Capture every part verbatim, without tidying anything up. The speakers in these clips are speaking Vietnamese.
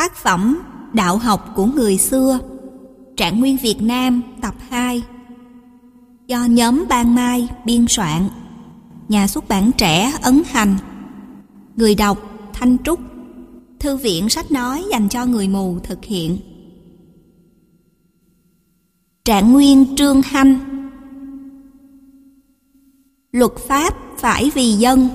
Tác phẩm Đạo học của người xưa, Trạng Nguyên Việt Nam tập hai, do nhóm Ban Mai biên soạn, nhà xuất bản Trẻ ấn hành, người đọc Thanh Trúc, Thư viện sách nói dành cho người mù thực hiện. Trạng Nguyên Trương Hanh. Luật pháp phải vì dân.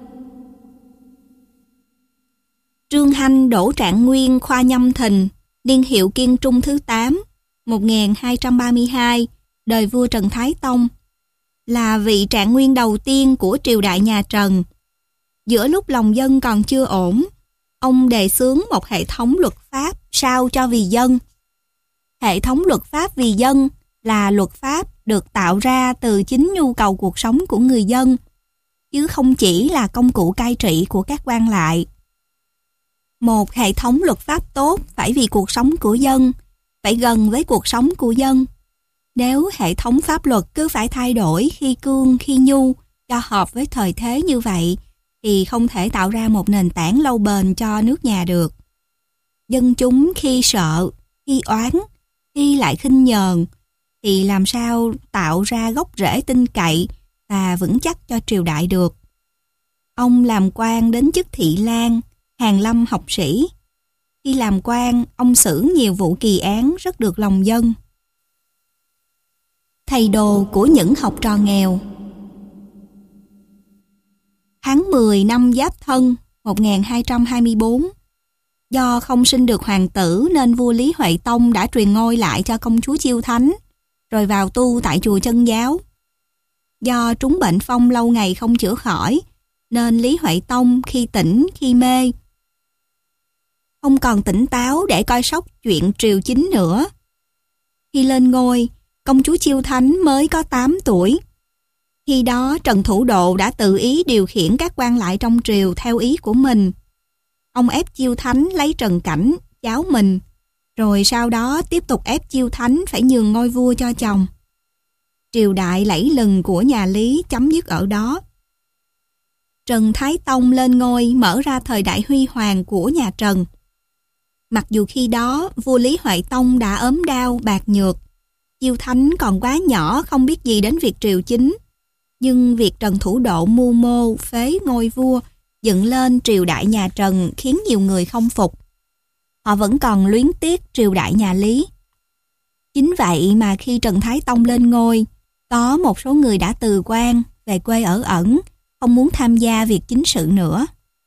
Trương Hanh đỗ Trạng Nguyên khoa Nhâm Thìn, niên hiệu Kiên Trung thứ tám, một nghìn hai trăm ba mươi hai, đời vua Trần Thái Tông, là vị trạng nguyên đầu tiên của triều đại nhà Trần. Giữa lúc lòng dân còn chưa ổn, ông đề xướng một hệ thống luật pháp sao cho vì dân. Hệ thống luật pháp vì dân là luật pháp được tạo ra từ chính nhu cầu cuộc sống của người dân, chứ không chỉ là công cụ cai trị của các quan lại. Một hệ thống luật pháp tốt phải vì cuộc sống của dân, phải gần với cuộc sống của dân. Nếu hệ thống pháp luật cứ phải thay đổi khi cương khi nhu cho hợp với thời thế như vậy, thì không thể tạo ra một nền tảng lâu bền cho nước nhà được. Dân chúng khi sợ, khi oán, khi lại khinh nhờn, thì làm sao tạo ra gốc rễ tin cậy và vững chắc cho triều đại được. Ông làm quan đến chức thị lang, hàn lâm học sĩ. Khi làm quan, ông xử nhiều vụ kỳ án rất được lòng dân. Thầy đồ của những học trò nghèo. Tháng mười năm Giáp Thân một nghìn hai trăm hai mươi tư, do không sinh được hoàng tử nên vua Lý Huệ Tông đã truyền ngôi lại cho công chúa Chiêu Thánh, rồi vào tu tại chùa Chân Giáo. Do trúng bệnh phong lâu ngày không chữa khỏi, nên Lý Huệ Tông khi tỉnh khi mê, không còn tỉnh táo để coi sóc chuyện triều chính nữa. Khi lên ngôi, công chúa Chiêu Thánh mới có tám tuổi. Khi đó Trần Thủ Độ đã tự ý điều khiển các quan lại trong triều theo ý của mình. Ông ép Chiêu Thánh lấy Trần Cảnh, cháu mình, rồi sau đó tiếp tục ép Chiêu Thánh phải nhường ngôi vua cho chồng. Triều đại lẫy lừng của nhà Lý chấm dứt ở đó. Trần Thái Tông lên ngôi mở ra thời đại huy hoàng của nhà Trần. Mặc dù khi đó vua Lý Huệ Tông đã ốm đau bạc nhược, Chiêu Thánh còn quá nhỏ không biết gì đến việc triều chính, nhưng việc Trần Thủ Độ mưu mô phế ngôi vua dựng lên triều đại nhà Trần khiến nhiều người không phục. Họ vẫn còn luyến tiếc triều đại nhà Lý. Chính vậy mà khi Trần Thái Tông lên ngôi, có một số người đã từ quan về quê ở ẩn, không muốn tham gia việc chính sự nữa.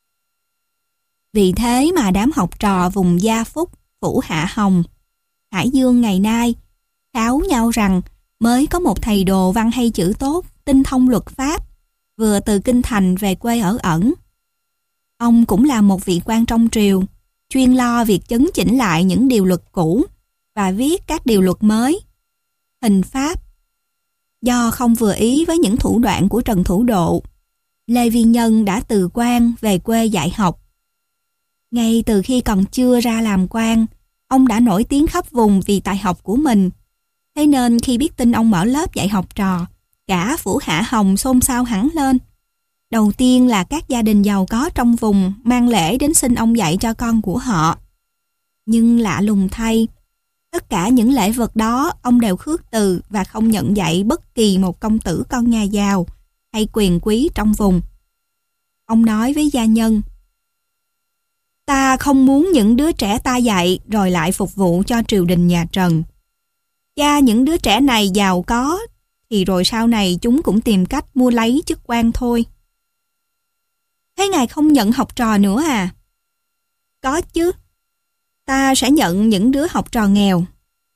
Vì thế mà đám học trò vùng Gia Phúc, Phủ Hạ Hồng, Hải Dương ngày nay kháo nhau rằng mới có một thầy đồ văn hay chữ tốt, tinh thông luật pháp, vừa từ kinh thành về quê ở ẩn. Ông cũng là một vị quan trong triều, chuyên lo việc chấn chỉnh lại những điều luật cũ và viết các điều luật mới. Hình pháp. Do không vừa ý với những thủ đoạn của Trần Thủ Độ, Lê Vi Nhân đã từ quan về quê dạy học. Ngay từ khi còn chưa ra làm quan, ông đã nổi tiếng khắp vùng vì tài học của mình. Thế nên khi biết tin ông mở lớp dạy học trò, cả Phủ Hạ Hồng xôn xao hẳn lên. Đầu tiên là các gia đình giàu có trong vùng mang lễ đến xin ông dạy cho con của họ. Nhưng lạ lùng thay, tất cả những lễ vật đó ông đều khước từ và không nhận dạy bất kỳ một công tử con nhà giàu hay quyền quý trong vùng. Ông nói với gia nhân: "Ta không muốn những đứa trẻ ta dạy rồi lại phục vụ cho triều đình nhà Trần. Cha những đứa trẻ này giàu có thì rồi sau này chúng cũng tìm cách mua lấy chức quan thôi." "Thế ngài không nhận học trò nữa à?" "Có chứ, ta sẽ nhận những đứa học trò nghèo."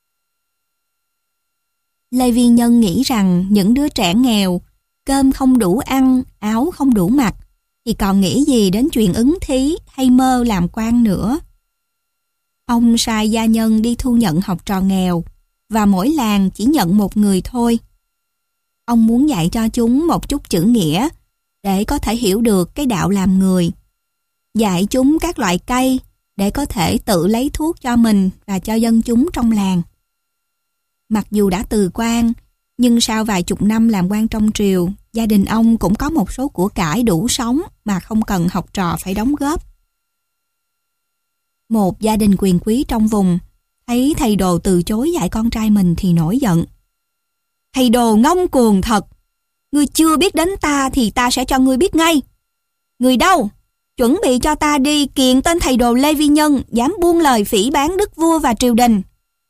Lê Vi Nhân nghĩ rằng những đứa trẻ nghèo, cơm không đủ ăn, áo không đủ mặc, thì còn nghĩ gì đến chuyện ứng thí hay mơ làm quan nữa. Ông sai gia nhân đi thu nhận học trò nghèo, và mỗi làng chỉ nhận một người thôi. Ông muốn dạy cho chúng một chút chữ nghĩa, để có thể hiểu được cái đạo làm người. Dạy chúng các loại cây, để có thể tự lấy thuốc cho mình và cho dân chúng trong làng. Mặc dù đã từ quan, nhưng sau vài chục năm làm quan trong triều, gia đình ông cũng có một số của cải đủ sống mà không cần học trò phải đóng góp. Một gia đình quyền quý trong vùng thấy thầy Đồ từ chối dạy con trai mình thì nổi giận. Thầy Đồ ngông cuồng thật, ngươi chưa biết đến ta thì ta sẽ cho ngươi biết ngay. Người đâu? Chuẩn bị cho ta đi kiện tên thầy Đồ Lê Vi Nhân dám buông lời phỉ báng đức vua và triều đình.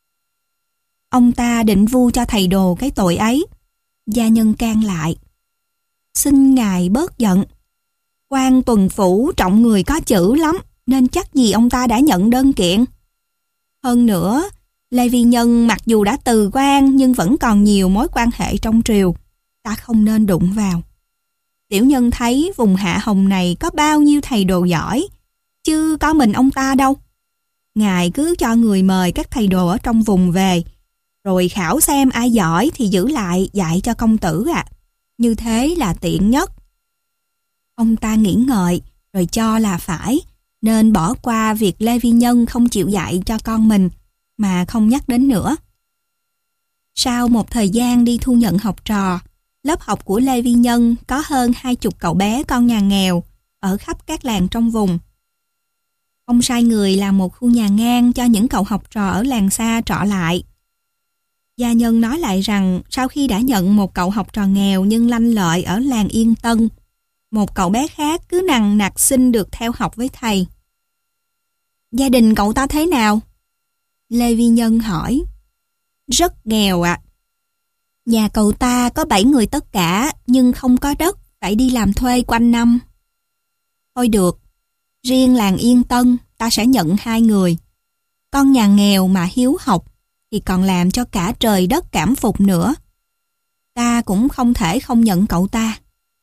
Ông ta định vu cho thầy Đồ cái tội ấy. Gia nhân can lại. Xin ngài bớt giận. Quan tuần phủ trọng người có chữ lắm, nên chắc gì ông ta đã nhận đơn kiện. Hơn nữa, Lê Vi Nhân mặc dù đã từ quan nhưng vẫn còn nhiều mối quan hệ trong triều. Ta không nên đụng vào. Tiểu nhân thấy vùng Hạ Hồng này có bao nhiêu thầy đồ giỏi, chứ có mình ông ta đâu. Ngài cứ cho người mời các thầy đồ ở trong vùng về, rồi khảo xem ai giỏi thì giữ lại dạy cho công tử ạ. À. Như thế là tiện nhất. Ông ta nghĩ ngợi, rồi cho là phải, nên bỏ qua việc Lê Vi Nhân không chịu dạy cho con mình, mà không nhắc đến nữa. Sau một thời gian đi thu nhận học trò, lớp học của Lê Vi Nhân có hơn hai chục cậu bé con nhà nghèo ở khắp các làng trong vùng. Ông sai người làm một khu nhà ngang cho những cậu học trò ở làng xa trọ lại. Gia nhân nói lại rằng sau khi đã nhận một cậu học trò nghèo nhưng lanh lợi ở làng Yên Tân, một cậu bé khác cứ nằng nặc xin được theo học với thầy. Gia đình cậu ta thế nào? Lê Vi Nhân hỏi. Rất nghèo ạ. À. Nhà cậu ta có bảy người tất cả nhưng không có đất, phải đi làm thuê quanh năm. Thôi được, riêng làng Yên Tân ta sẽ nhận hai người. Con nhà nghèo mà hiếu học thì còn làm cho cả trời đất cảm phục nữa. Ta cũng không thể không nhận cậu ta.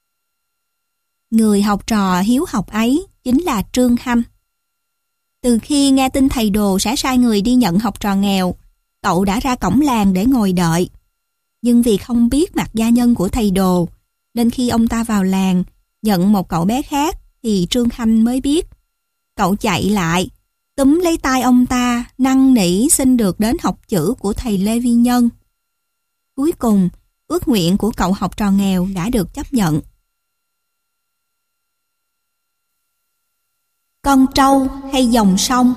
Người học trò hiếu học ấy chính là Trương Hanh. Từ khi nghe tin thầy Đồ sẽ sai người đi nhận học trò nghèo, cậu đã ra cổng làng để ngồi đợi. Nhưng vì không biết mặt gia nhân của thầy Đồ, nên khi ông ta vào làng nhận một cậu bé khác thì Trương Hanh mới biết. Cậu chạy lại, túm lấy tay ông ta, năn nỉ xin được đến học chữ của thầy Lê Vi Nhân. Cuối cùng, ước nguyện của cậu học trò nghèo đã được chấp nhận. Con trâu hay dòng sông?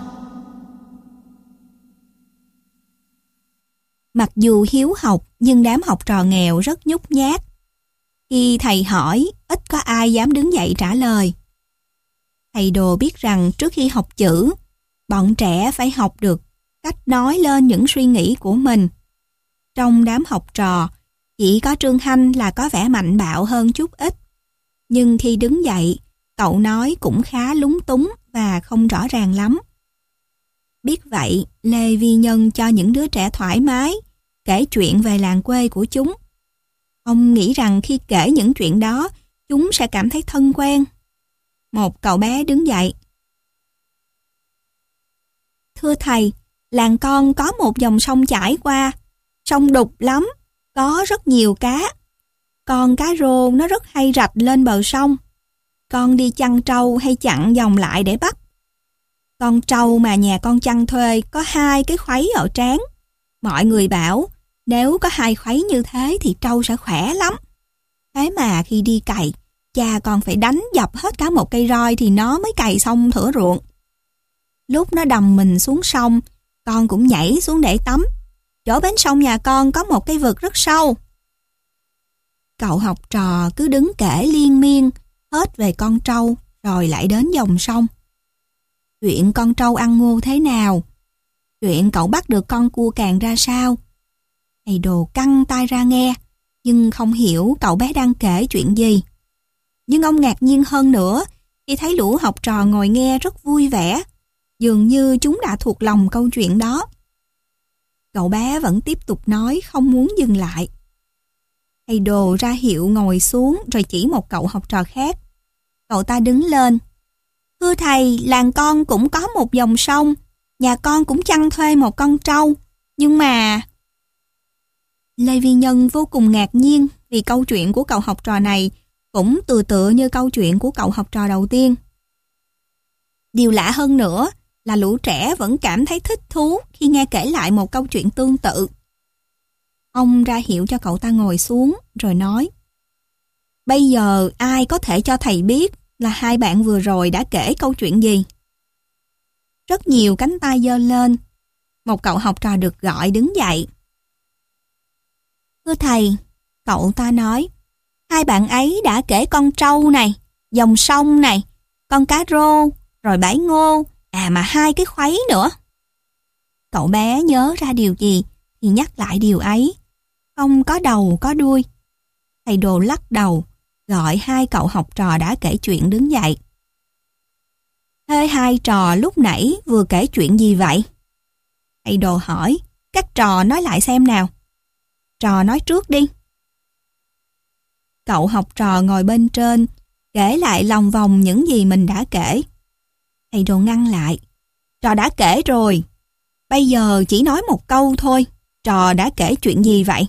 Mặc dù hiếu học nhưng đám học trò nghèo rất nhút nhát. Khi thầy hỏi, ít có ai dám đứng dậy trả lời. Thầy Đồ biết rằng trước khi học chữ, bọn trẻ phải học được cách nói lên những suy nghĩ của mình. Trong đám học trò, chỉ có Trương Hanh là có vẻ mạnh bạo hơn chút ít. Nhưng khi đứng dậy, cậu nói cũng khá lúng túng và không rõ ràng lắm. Biết vậy, Lê Vi Nhân cho những đứa trẻ thoải mái, kể chuyện về làng quê của chúng. Ông nghĩ rằng khi kể những chuyện đó, chúng sẽ cảm thấy thân quen. Một cậu bé đứng dậy. Thưa thầy, làng con có một dòng sông chảy qua, sông đục lắm, có rất nhiều cá. Con cá rô nó rất hay rạch lên bờ sông. Con đi chăn trâu hay chặn dòng lại để bắt. Con trâu mà nhà con chăn thuê có hai cái khuấy ở trán. Mọi người bảo nếu có hai khuấy như thế thì trâu sẽ khỏe lắm. Thế mà khi đi cày, cha con phải đánh dập hết cả một cây roi thì nó mới cày xong thửa ruộng. Lúc nó đầm mình xuống sông, con cũng nhảy xuống để tắm. Chỗ bến sông nhà con có một cái vực rất sâu. Cậu học trò cứ đứng kể liên miên hết về con trâu rồi lại đến dòng sông. Chuyện con trâu ăn ngô thế nào? Chuyện cậu bắt được con cua càng ra sao? Thầy Đồ căng tai ra nghe, nhưng không hiểu cậu bé đang kể chuyện gì. Nhưng ông ngạc nhiên hơn nữa khi thấy lũ học trò ngồi nghe rất vui vẻ, dường như chúng đã thuộc lòng câu chuyện đó. Cậu bé vẫn tiếp tục nói không muốn dừng lại. Thầy Đồ ra hiệu ngồi xuống rồi chỉ một cậu học trò khác. Cậu ta đứng lên. Thưa thầy, làng con cũng có một dòng sông, nhà con cũng chăn thuê một con trâu, nhưng mà... Lê Vi Nhân vô cùng ngạc nhiên vì câu chuyện của cậu học trò này cũng tựa tựa như câu chuyện của cậu học trò đầu tiên. Điều lạ hơn nữa là lũ trẻ vẫn cảm thấy thích thú khi nghe kể lại một câu chuyện tương tự. Ông ra hiệu cho cậu ta ngồi xuống rồi nói: Bây giờ ai có thể cho thầy biết là hai bạn vừa rồi đã kể câu chuyện gì? Rất nhiều cánh tay giơ lên. Một cậu học trò được gọi đứng dậy. Thưa thầy, cậu ta nói, hai bạn ấy đã kể con trâu này, dòng sông này, con cá rô, rồi bãi ngô, à mà hai cái khuấy nữa. Cậu bé nhớ ra điều gì thì nhắc lại điều ấy. Không có đầu có đuôi. Thầy Đồ lắc đầu, gọi hai cậu học trò đã kể chuyện đứng dậy. Thế hai trò lúc nãy vừa kể chuyện gì vậy? Thầy Đồ hỏi, các trò nói lại xem nào. Trò nói trước đi. Cậu học trò ngồi bên trên, kể lại lòng vòng những gì mình đã kể. Thầy Đồ ngăn lại. Trò đã kể rồi. Bây giờ chỉ nói một câu thôi. Trò đã kể chuyện gì vậy?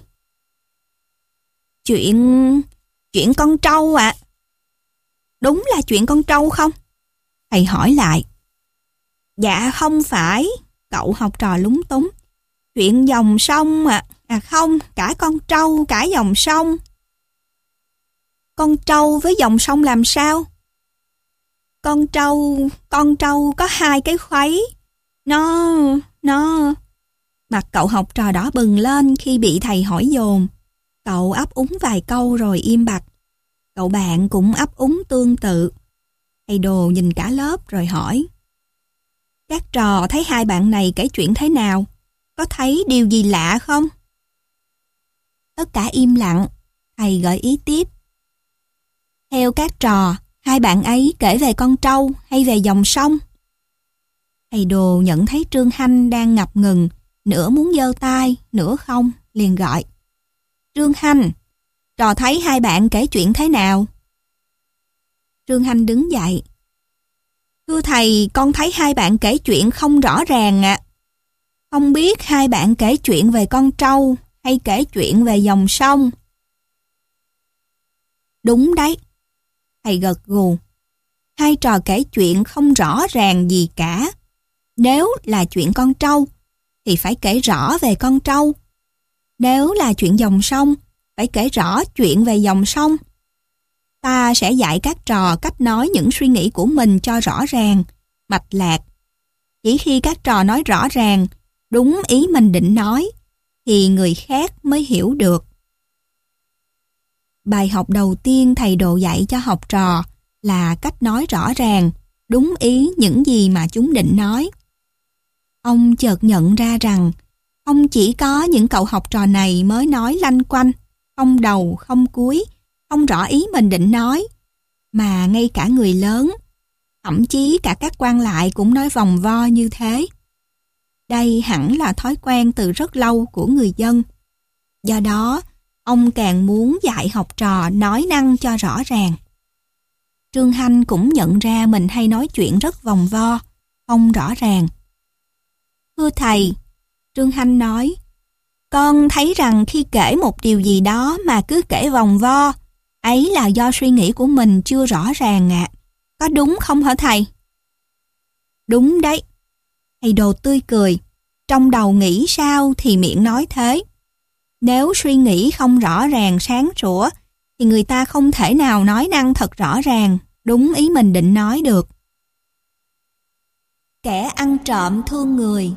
Chuyện... chuyện con trâu ạ. À. Đúng là chuyện con trâu không? Thầy hỏi lại. Dạ không phải. Cậu học trò lúng túng. Chuyện dòng sông ạ. À. à không, cả con trâu, cả dòng sông. Con trâu với dòng sông làm sao? Con trâu, con trâu có hai cái khuấy. Nó, nó... Mặt cậu học trò đỏ bừng lên khi bị thầy hỏi dồn. Cậu ấp úng vài câu rồi im bặt. Cậu bạn cũng ấp úng tương tự. Thầy Đồ nhìn cả lớp rồi hỏi. Các trò thấy hai bạn này kể chuyện thế nào? Có thấy điều gì lạ không? Tất cả im lặng. Thầy gợi ý tiếp. Theo các trò, hai bạn ấy kể về con trâu hay về dòng sông? Thầy Đồ nhận thấy Trương Hanh đang ngập ngừng, nửa muốn giơ tay, nửa không, liền gọi. Trương Hanh, trò thấy hai bạn kể chuyện thế nào? Trương Hanh đứng dậy. Thưa thầy, con thấy hai bạn kể chuyện không rõ ràng ạ. À. Không biết hai bạn kể chuyện về con trâu hay kể chuyện về dòng sông? Đúng đấy. Thầy gật gù. Hai trò kể chuyện không rõ ràng gì cả. Nếu là chuyện con trâu, thì phải kể rõ về con trâu. Nếu là chuyện dòng sông, phải kể rõ chuyện về dòng sông. Ta sẽ dạy các trò cách nói những suy nghĩ của mình cho rõ ràng, mạch lạc. Chỉ khi các trò nói rõ ràng, đúng ý mình định nói, thì người khác mới hiểu được. Bài học đầu tiên thầy Đồ dạy cho học trò là cách nói rõ ràng, đúng ý những gì mà chúng định nói. Ông chợt nhận ra rằng không chỉ có những cậu học trò này mới nói lanh quanh, không đầu, không cuối, không rõ ý mình định nói, mà ngay cả người lớn, thậm chí cả các quan lại cũng nói vòng vo như thế. Đây hẳn là thói quen từ rất lâu của người dân. Do đó, ông càng muốn dạy học trò nói năng cho rõ ràng. Trương Hanh cũng nhận ra mình hay nói chuyện rất vòng vo, không rõ ràng. Thưa thầy, Trương Hanh nói, con thấy rằng khi kể một điều gì đó mà cứ kể vòng vo, ấy là do suy nghĩ của mình chưa rõ ràng ạ. À. Có đúng không hả thầy? Đúng đấy. Thầy Đồ tươi cười. Trong đầu nghĩ sao thì miệng nói thế. Nếu suy nghĩ không rõ ràng sáng sủa, thì người ta không thể nào nói năng thật rõ ràng, đúng ý mình định nói được. Kẻ ăn trộm thương người.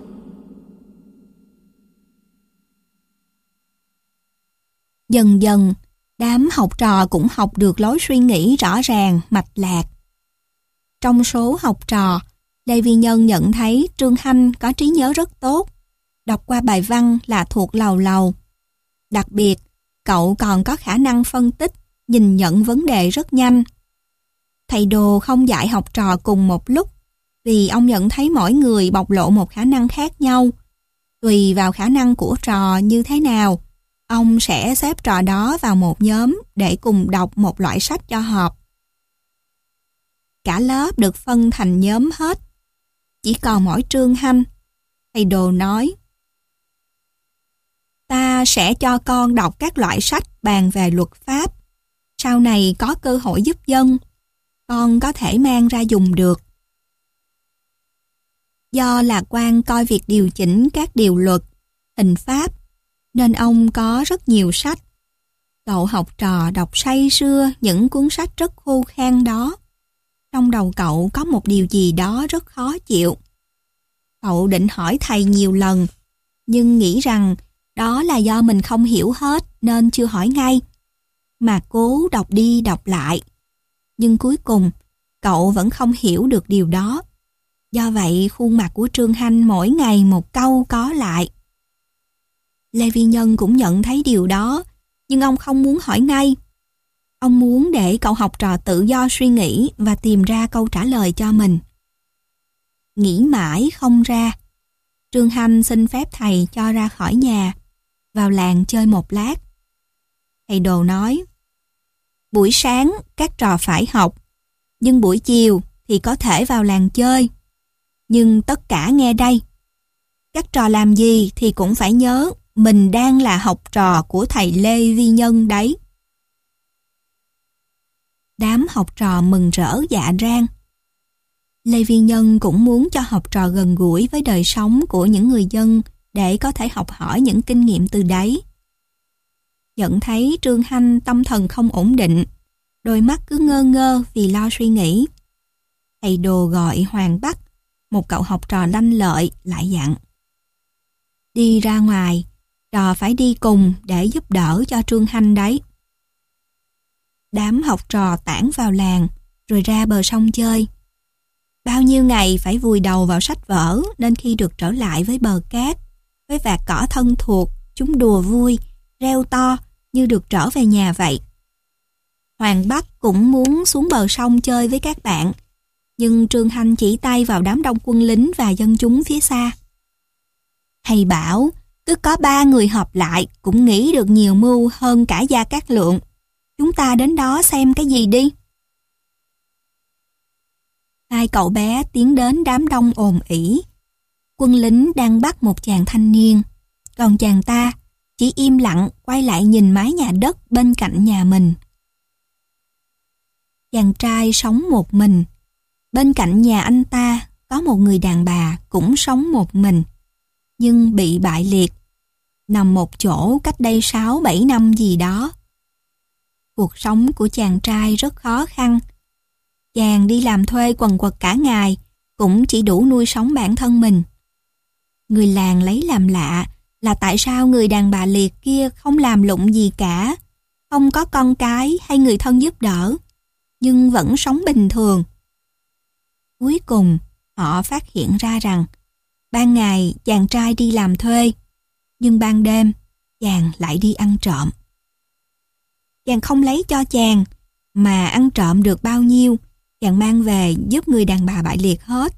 Dần dần, đám học trò cũng học được lối suy nghĩ rõ ràng, mạch lạc. Trong số học trò, Lê Vi Nhân nhận thấy Trương Hanh có trí nhớ rất tốt, đọc qua bài văn là thuộc lầu lầu. Đặc biệt, cậu còn có khả năng phân tích, nhìn nhận vấn đề rất nhanh. Thầy Đồ không dạy học trò cùng một lúc, vì ông nhận thấy mỗi người bộc lộ một khả năng khác nhau. Tùy vào khả năng của trò như thế nào, ông sẽ xếp trò đó vào một nhóm để cùng đọc một loại sách cho hợp. Cả lớp được phân thành nhóm hết. Chỉ còn mỗi Trương Hanh. Thầy Đồ nói, ta sẽ cho con đọc các loại sách bàn về luật pháp. Sau này có cơ hội giúp dân, con có thể mang ra dùng được. Do lạc quan coi việc điều chỉnh các điều luật, hình pháp, nên ông có rất nhiều sách. Cậu học trò đọc say sưa những cuốn sách rất khô khan đó. Trong đầu cậu có một điều gì đó rất khó chịu. Cậu định hỏi thầy nhiều lần, nhưng nghĩ rằng đó là do mình không hiểu hết nên chưa hỏi ngay, mà cố đọc đi đọc lại. Nhưng cuối cùng, cậu vẫn không hiểu được điều đó. Do vậy, khuôn mặt của Trương Hanh mỗi ngày một câu có lại. Lê Vi Nhân cũng nhận thấy điều đó, nhưng ông không muốn hỏi ngay. Ông muốn để cậu học trò tự do suy nghĩ và tìm ra câu trả lời cho mình. Nghĩ mãi không ra, Trương Hanh xin phép thầy cho ra khỏi nhà, vào làng chơi một lát. Thầy Đồ nói, buổi sáng các trò phải học, nhưng buổi chiều thì có thể vào làng chơi. Nhưng tất cả nghe đây, các trò làm gì thì cũng phải nhớ mình đang là học trò của thầy Lê Vi Nhân đấy. Đám học trò mừng rỡ dạ rang. Lê Vi Nhân cũng muốn cho học trò gần gũi với đời sống của những người dân để có thể học hỏi những kinh nghiệm từ đấy. Nhận thấy Trương Hanh tâm thần không ổn định, đôi mắt cứ ngơ ngơ vì lo suy nghĩ. Thầy Đồ gọi Hoàng Bắc, một cậu học trò lanh lợi, lại dặn. Đi ra ngoài, trò phải đi cùng để giúp đỡ cho Trương Hanh đấy. Đám học trò tản vào làng, rồi ra bờ sông chơi. Bao nhiêu ngày phải vùi đầu vào sách vở nên khi được trở lại với bờ cát, với vạt cỏ thân thuộc, chúng đùa vui, reo to như được trở về nhà vậy. Hoàng Bắc cũng muốn xuống bờ sông chơi với các bạn, nhưng Trương Hanh chỉ tay vào đám đông quân lính và dân chúng phía xa. Thầy bảo, cứ có ba người họp lại cũng nghĩ được nhiều mưu hơn cả Gia Cát Lượng. Chúng ta đến đó xem cái gì đi. Hai cậu bé tiến đến đám đông ồn ỉ. Quân lính đang bắt một chàng thanh niên, còn chàng ta chỉ im lặng quay lại nhìn mái nhà đất bên cạnh nhà mình. Chàng trai sống một mình. Bên cạnh nhà anh ta có một người đàn bà cũng sống một mình, nhưng bị bại liệt, nằm một chỗ cách đây sáu bảy năm gì đó. Cuộc sống của chàng trai rất khó khăn. Chàng đi làm thuê quần quật cả ngày, cũng chỉ đủ nuôi sống bản thân mình. Người làng lấy làm lạ là tại sao người đàn bà liệt kia không làm lụng gì cả, không có con cái hay người thân giúp đỡ, nhưng vẫn sống bình thường. Cuối cùng, họ phát hiện ra rằng ban ngày chàng trai đi làm thuê, nhưng ban đêm chàng lại đi ăn trộm. Chàng không lấy cho chàng, mà ăn trộm được bao nhiêu, chàng mang về giúp người đàn bà bại liệt hết.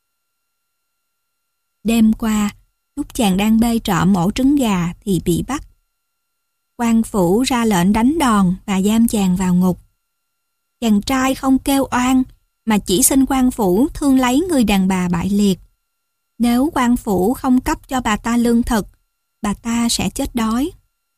Đêm qua, lúc chàng đang bê trộm ổ trứng gà thì bị bắt. Quan phủ ra lệnh đánh đòn và giam chàng vào ngục. Chàng trai không kêu oan, mà chỉ xin quan phủ thương lấy người đàn bà bại liệt. Nếu quan phủ không cấp cho bà ta lương thực, bà ta sẽ chết đói.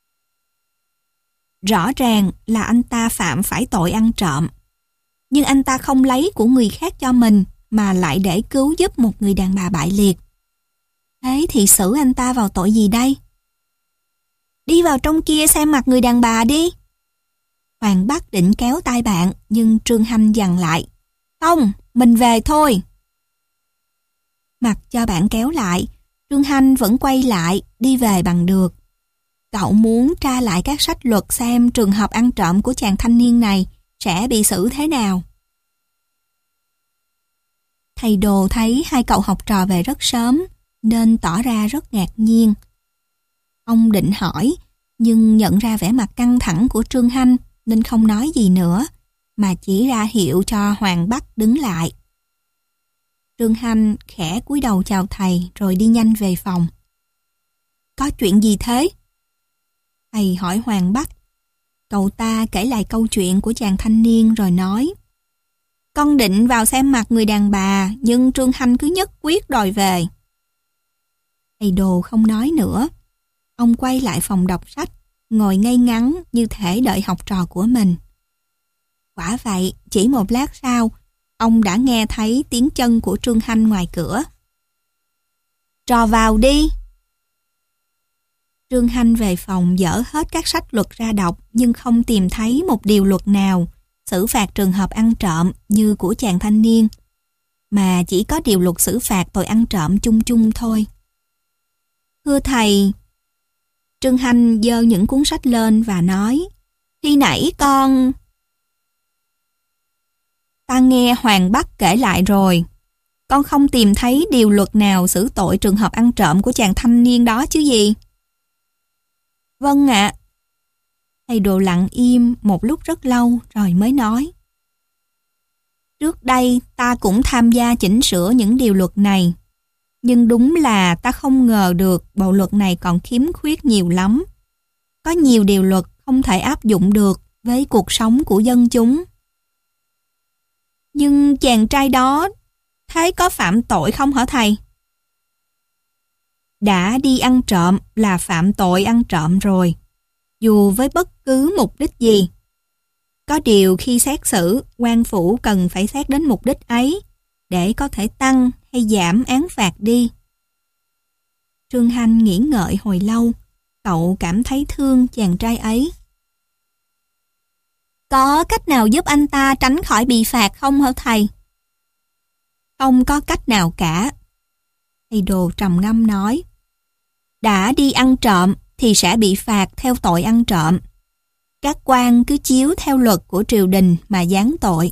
Rõ ràng là anh ta phạm phải tội ăn trộm, nhưng anh ta không lấy của người khác cho mình mà lại để cứu giúp một người đàn bà bại liệt. Thế thì xử anh ta vào tội gì đây? Đi vào trong kia xem mặt người đàn bà đi. Hoàng Bắc định kéo tay bạn, nhưng Trương Hanh dằn lại. Không, mình về thôi. Mặc cho bạn kéo lại, Trương Hanh vẫn quay lại, đi về bằng được. Cậu muốn tra lại các sách luật xem trường hợp ăn trộm của chàng thanh niên này sẽ bị xử thế nào. Thầy Đồ thấy hai cậu học trò về rất sớm, nên tỏ ra rất ngạc nhiên. Ông định hỏi, nhưng nhận ra vẻ mặt căng thẳng của Trương Hanh nên không nói gì nữa, mà chỉ ra hiệu cho Hoàng Bắc đứng lại. Trương Hanh khẽ cúi đầu chào thầy rồi đi nhanh về phòng. Có chuyện gì thế? Thầy hỏi Hoàng Bắc. Cậu ta kể lại câu chuyện của chàng thanh niên rồi nói: Con định vào xem mặt người đàn bà, nhưng Trương Hanh cứ nhất quyết đòi về. Thầy Đồ không nói nữa. Ông quay lại phòng đọc sách, ngồi ngây ngắn như thể đợi học trò của mình. Quả vậy, chỉ một lát sau, ông đã nghe thấy tiếng chân của Trương Hanh ngoài cửa. Trò vào đi. Trương Hanh về phòng dở hết các sách luật ra đọc, nhưng không tìm thấy một điều luật nào xử phạt trường hợp ăn trộm như của chàng thanh niên. mà chỉ có điều luật xử phạt tội ăn trộm chung chung thôi. Thưa thầy, Trương Hanh giơ những cuốn sách lên và nói, khi nãy con... Ta nghe Hoàng Bắc kể lại rồi. Con không tìm thấy điều luật nào xử tội trường hợp ăn trộm của chàng thanh niên đó chứ gì? Vâng ạ. Thầy Đồ lặng im một lúc rất lâu rồi mới nói. Trước đây ta cũng tham gia chỉnh sửa những điều luật này. Nhưng đúng là ta không ngờ được bộ luật này còn khiếm khuyết nhiều lắm. Có nhiều điều luật không thể áp dụng được với cuộc sống của dân chúng. Nhưng chàng trai đó thế có phạm tội không hả thầy? Đã đi ăn trộm là phạm tội ăn trộm rồi, dù với bất cứ mục đích gì. Có điều khi xét xử, quan phủ cần phải xét đến mục đích ấy để có thể tăng hay giảm án phạt đi. Trương Hanh nghĩ ngợi hồi lâu, cậu cảm thấy thương chàng trai ấy. Có cách nào giúp anh ta tránh khỏi bị phạt không hả thầy? Không có cách nào cả. Thầy Đồ trầm ngâm nói. Đã đi ăn trộm thì sẽ bị phạt theo tội ăn trộm. Các quan cứ chiếu theo luật của triều đình mà giáng tội.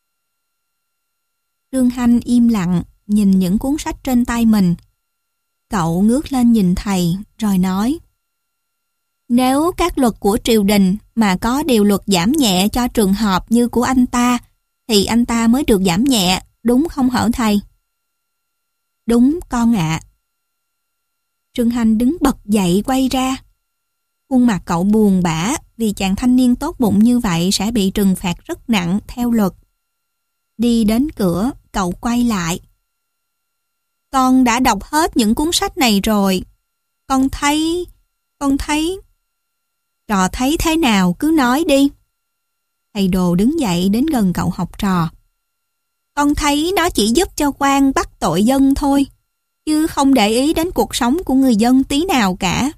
Trương Hanh im lặng nhìn những cuốn sách trên tay mình. Cậu ngước lên nhìn thầy rồi nói. Nếu các luật của triều đình mà có điều luật giảm nhẹ cho trường hợp như của anh ta, thì anh ta mới được giảm nhẹ, đúng không hả thầy? Đúng con ạ. Trương Hanh đứng bật dậy quay ra. Khuôn mặt cậu buồn bã vì chàng thanh niên tốt bụng như vậy sẽ bị trừng phạt rất nặng theo luật. Đi đến cửa, cậu quay lại. Con đã đọc hết những cuốn sách này rồi. Con thấy... Con thấy... Trò thấy thế nào cứ nói đi. Thầy Đồ đứng dậy đến gần cậu học trò. Con thấy nó chỉ giúp cho quan bắt tội dân thôi, chứ không để ý đến cuộc sống của người dân tí nào cả.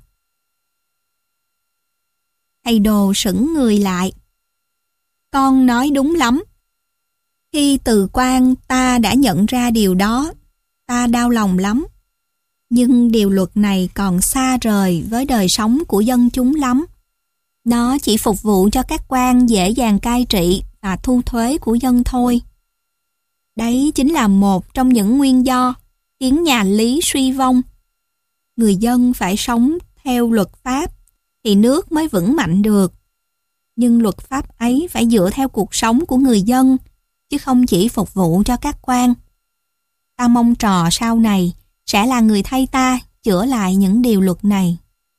Thầy Đồ sững người lại. Con nói đúng lắm. Khi từ quan ta đã nhận ra điều đó, ta đau lòng lắm. Nhưng điều luật này còn xa rời với đời sống của dân chúng lắm. Nó chỉ phục vụ cho các quan dễ dàng cai trị và thu thuế của dân thôi. Đấy chính là một trong những nguyên do khiến nhà Lý suy vong. Người dân phải sống theo luật pháp thì nước mới vững mạnh được. Nhưng luật pháp ấy phải dựa theo cuộc sống của người dân, chứ không chỉ phục vụ cho các quan. Ta mong trò sau này sẽ là người thay ta chữa lại những điều luật này.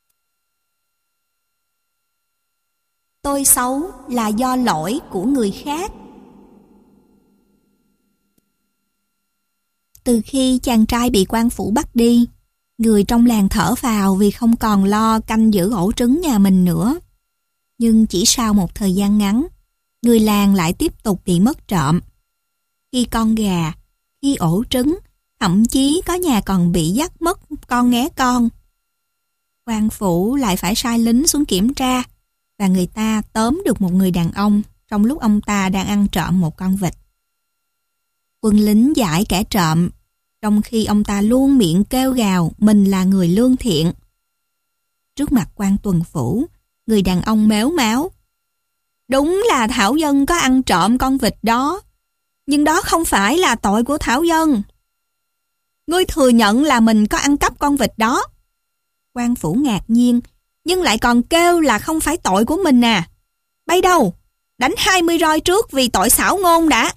Tôi xấu là do lỗi của người khác. Từ khi chàng trai bị quan phủ bắt đi, người trong làng thở phào vì không còn lo canh giữ ổ trứng nhà mình nữa. Nhưng chỉ sau một thời gian ngắn, người làng lại tiếp tục bị mất trộm. Khi con gà, khi ổ trứng, thậm chí có nhà còn bị dắt mất con nghé con. Quan phủ lại phải sai lính xuống kiểm tra, và người ta tóm được một người đàn ông trong lúc ông ta đang ăn trộm một con vịt. Quân lính giải kẻ trộm, trong khi ông ta luôn miệng kêu gào mình là người lương thiện. Trước mặt quan tuần phủ, người đàn ông mếu máo. Đúng là Thảo Dân có ăn trộm con vịt đó, nhưng đó không phải là tội của Thảo Dân. Ngươi thừa nhận là mình có ăn cắp con vịt đó. Quan phủ ngạc nhiên, nhưng lại còn kêu là không phải tội của mình à. Bay đâu, đánh hai mươi roi trước vì tội xảo ngôn đã.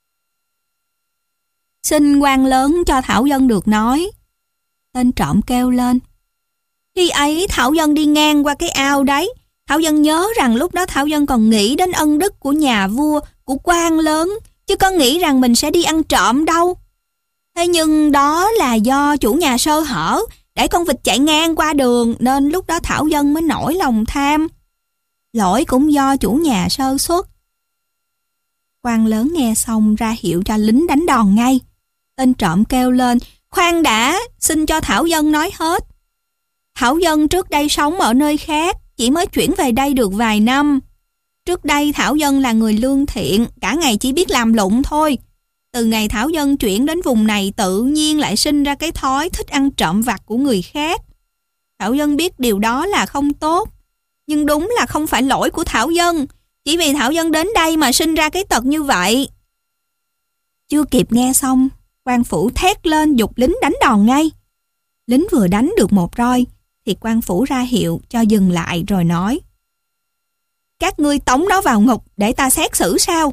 Xin quan lớn cho Thảo Dân được nói. Tên trộm kêu lên. Khi ấy Thảo Dân đi ngang qua cái ao đấy, Thảo Dân nhớ rằng lúc đó Thảo Dân còn nghĩ đến ân đức của nhà vua, của quan lớn, chứ có nghĩ rằng mình sẽ đi ăn trộm đâu. Thế nhưng đó là do chủ nhà sơ hở, để con vịt chạy ngang qua đường, nên lúc đó Thảo Dân mới nổi lòng tham. Lỗi cũng do chủ nhà sơ suất. Quan lớn nghe xong ra hiệu cho lính đánh đòn ngay. Tên trộm kêu lên, khoan đã, xin cho Thảo Dân nói hết. Thảo Dân trước đây sống ở nơi khác, chỉ mới chuyển về đây được vài năm. Trước đây Thảo Dân là người lương thiện, cả ngày chỉ biết làm lụng thôi. từ ngày Thảo Dân chuyển đến vùng này tự nhiên lại sinh ra cái thói thích ăn trộm vặt của người khác. Thảo Dân biết điều đó là không tốt, nhưng đúng là không phải lỗi của Thảo Dân, chỉ vì Thảo Dân đến đây mà sinh ra cái tật như vậy. Chưa kịp nghe xong, quan phủ thét lên giục lính đánh đòn ngay. Lính vừa đánh được một roi, thì quan phủ ra hiệu cho dừng lại rồi nói: các ngươi tống nó vào ngục để ta xét xử sao?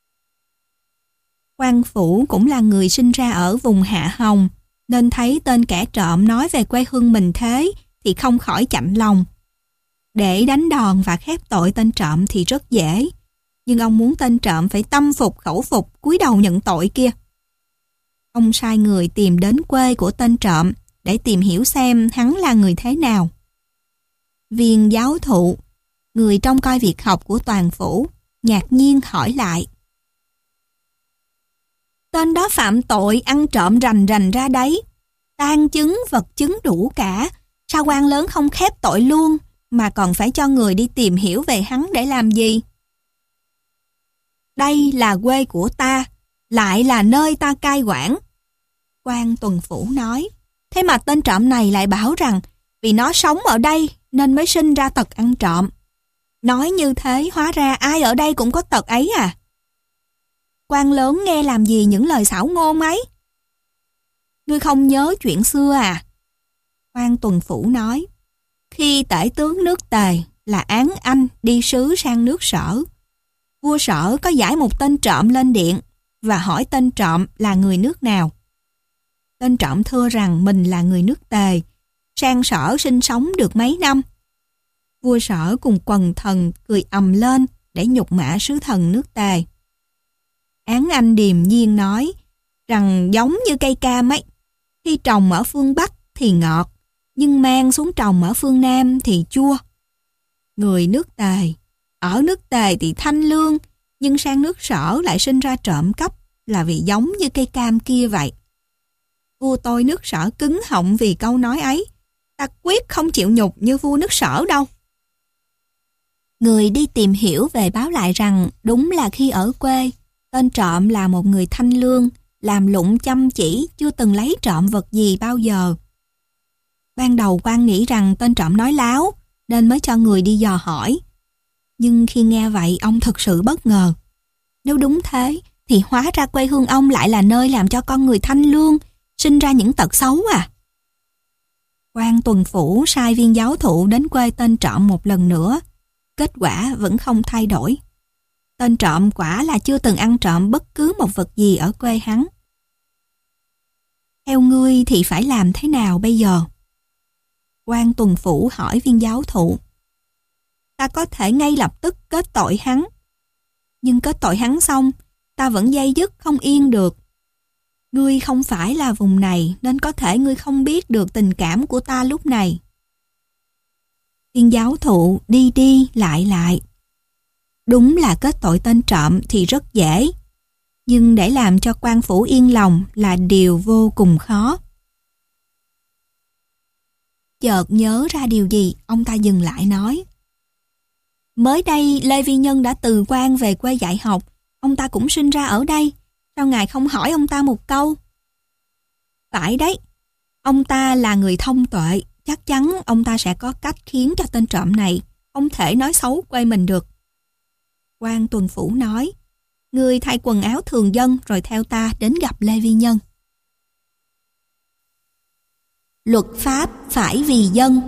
Quan phủ cũng là người sinh ra ở vùng Hạ Hồng, nên thấy tên kẻ trộm nói về quê hương mình thế thì không khỏi chạnh lòng. Để đánh đòn và khép tội tên trộm thì rất dễ, nhưng ông muốn tên trộm phải tâm phục khẩu phục cúi đầu nhận tội kia. Ông sai người tìm đến quê của tên trộm để tìm hiểu xem hắn là người thế nào. Viên giáo thụ, người trông coi việc học của toàn phủ, ngạc nhiên hỏi lại: tên đó phạm tội ăn trộm rành rành ra đấy, tang chứng vật chứng đủ cả, sao quan lớn không khép tội luôn mà còn phải cho người đi tìm hiểu về hắn để làm gì? Đây là quê của ta, lại là nơi ta cai quản, quan tuần phủ nói. Thế mà tên trộm này lại bảo rằng vì nó sống ở đây nên mới sinh ra tật ăn trộm. Nói như thế hóa ra ai ở đây cũng có tật ấy à? Quan lớn nghe làm gì những lời xảo ngôn ấy? Ngươi không nhớ chuyện xưa à? Quan tuần phủ nói: khi tể tướng nước Tề là Án Anh đi sứ sang nước Sở, vua Sở có giải một tên trộm lên điện và hỏi tên trộm là người nước nào. Tên trộm thưa rằng mình là người nước Tề, sang Sở sinh sống được mấy năm. Vua Sở cùng quần thần cười ầm lên để nhục mạ sứ thần nước Tề. Án Anh điềm nhiên nói rằng giống như cây cam ấy, khi trồng ở phương Bắc thì ngọt, nhưng mang xuống trồng ở phương Nam thì chua. Người nước Tề, ở nước Tề thì thanh lương, nhưng sang nước Sở lại sinh ra trộm cắp là vì giống như cây cam kia vậy. Vua tôi nước Sở cứng họng vì câu nói ấy, ta quyết không chịu nhục như vua nước Sở đâu. Người đi tìm hiểu về báo lại rằng đúng là khi ở quê, tên trộm là một người thanh lương, làm lụng chăm chỉ, chưa từng lấy trộm vật gì bao giờ. Ban đầu quan nghĩ rằng tên trộm nói láo, nên mới cho người đi dò hỏi. Nhưng khi nghe vậy, ông thực sự bất ngờ. Nếu đúng thế, thì hóa ra quê hương ông lại là nơi làm cho con người thanh lương sinh ra những tật xấu à? Quan tuần phủ sai viên giáo thụ đến quê tên trộm một lần nữa. Kết quả vẫn không thay đổi. Tên trộm quả là chưa từng ăn trộm bất cứ một vật gì ở quê hắn. Theo ngươi thì phải làm thế nào bây giờ? Quan tuần phủ hỏi viên giáo thụ. Ta có thể ngay lập tức kết tội hắn. Nhưng kết tội hắn xong, ta vẫn day dứt không yên được. Ngươi không phải là vùng này nên có thể ngươi không biết được tình cảm của ta lúc này. Viên giáo thụ đi đi lại lại. Đúng là kết tội tên trộm thì rất dễ, nhưng để làm cho quan phủ yên lòng là điều vô cùng khó. Chợt nhớ ra điều gì, ông ta dừng lại nói: mới đây Lê Vi Nhân đã từ quan về quê dạy học, ông ta cũng sinh ra ở đây, sao ngài không hỏi ông ta một câu? Phải đấy, ông ta là người thông tuệ, chắc chắn ông ta sẽ có cách khiến cho tên trộm này không thể nói xấu quê mình được. Quan tuần phủ nói: ngươi thay quần áo thường dân rồi theo ta đến gặp Lê Vi Nhân. Luật pháp phải vì dân.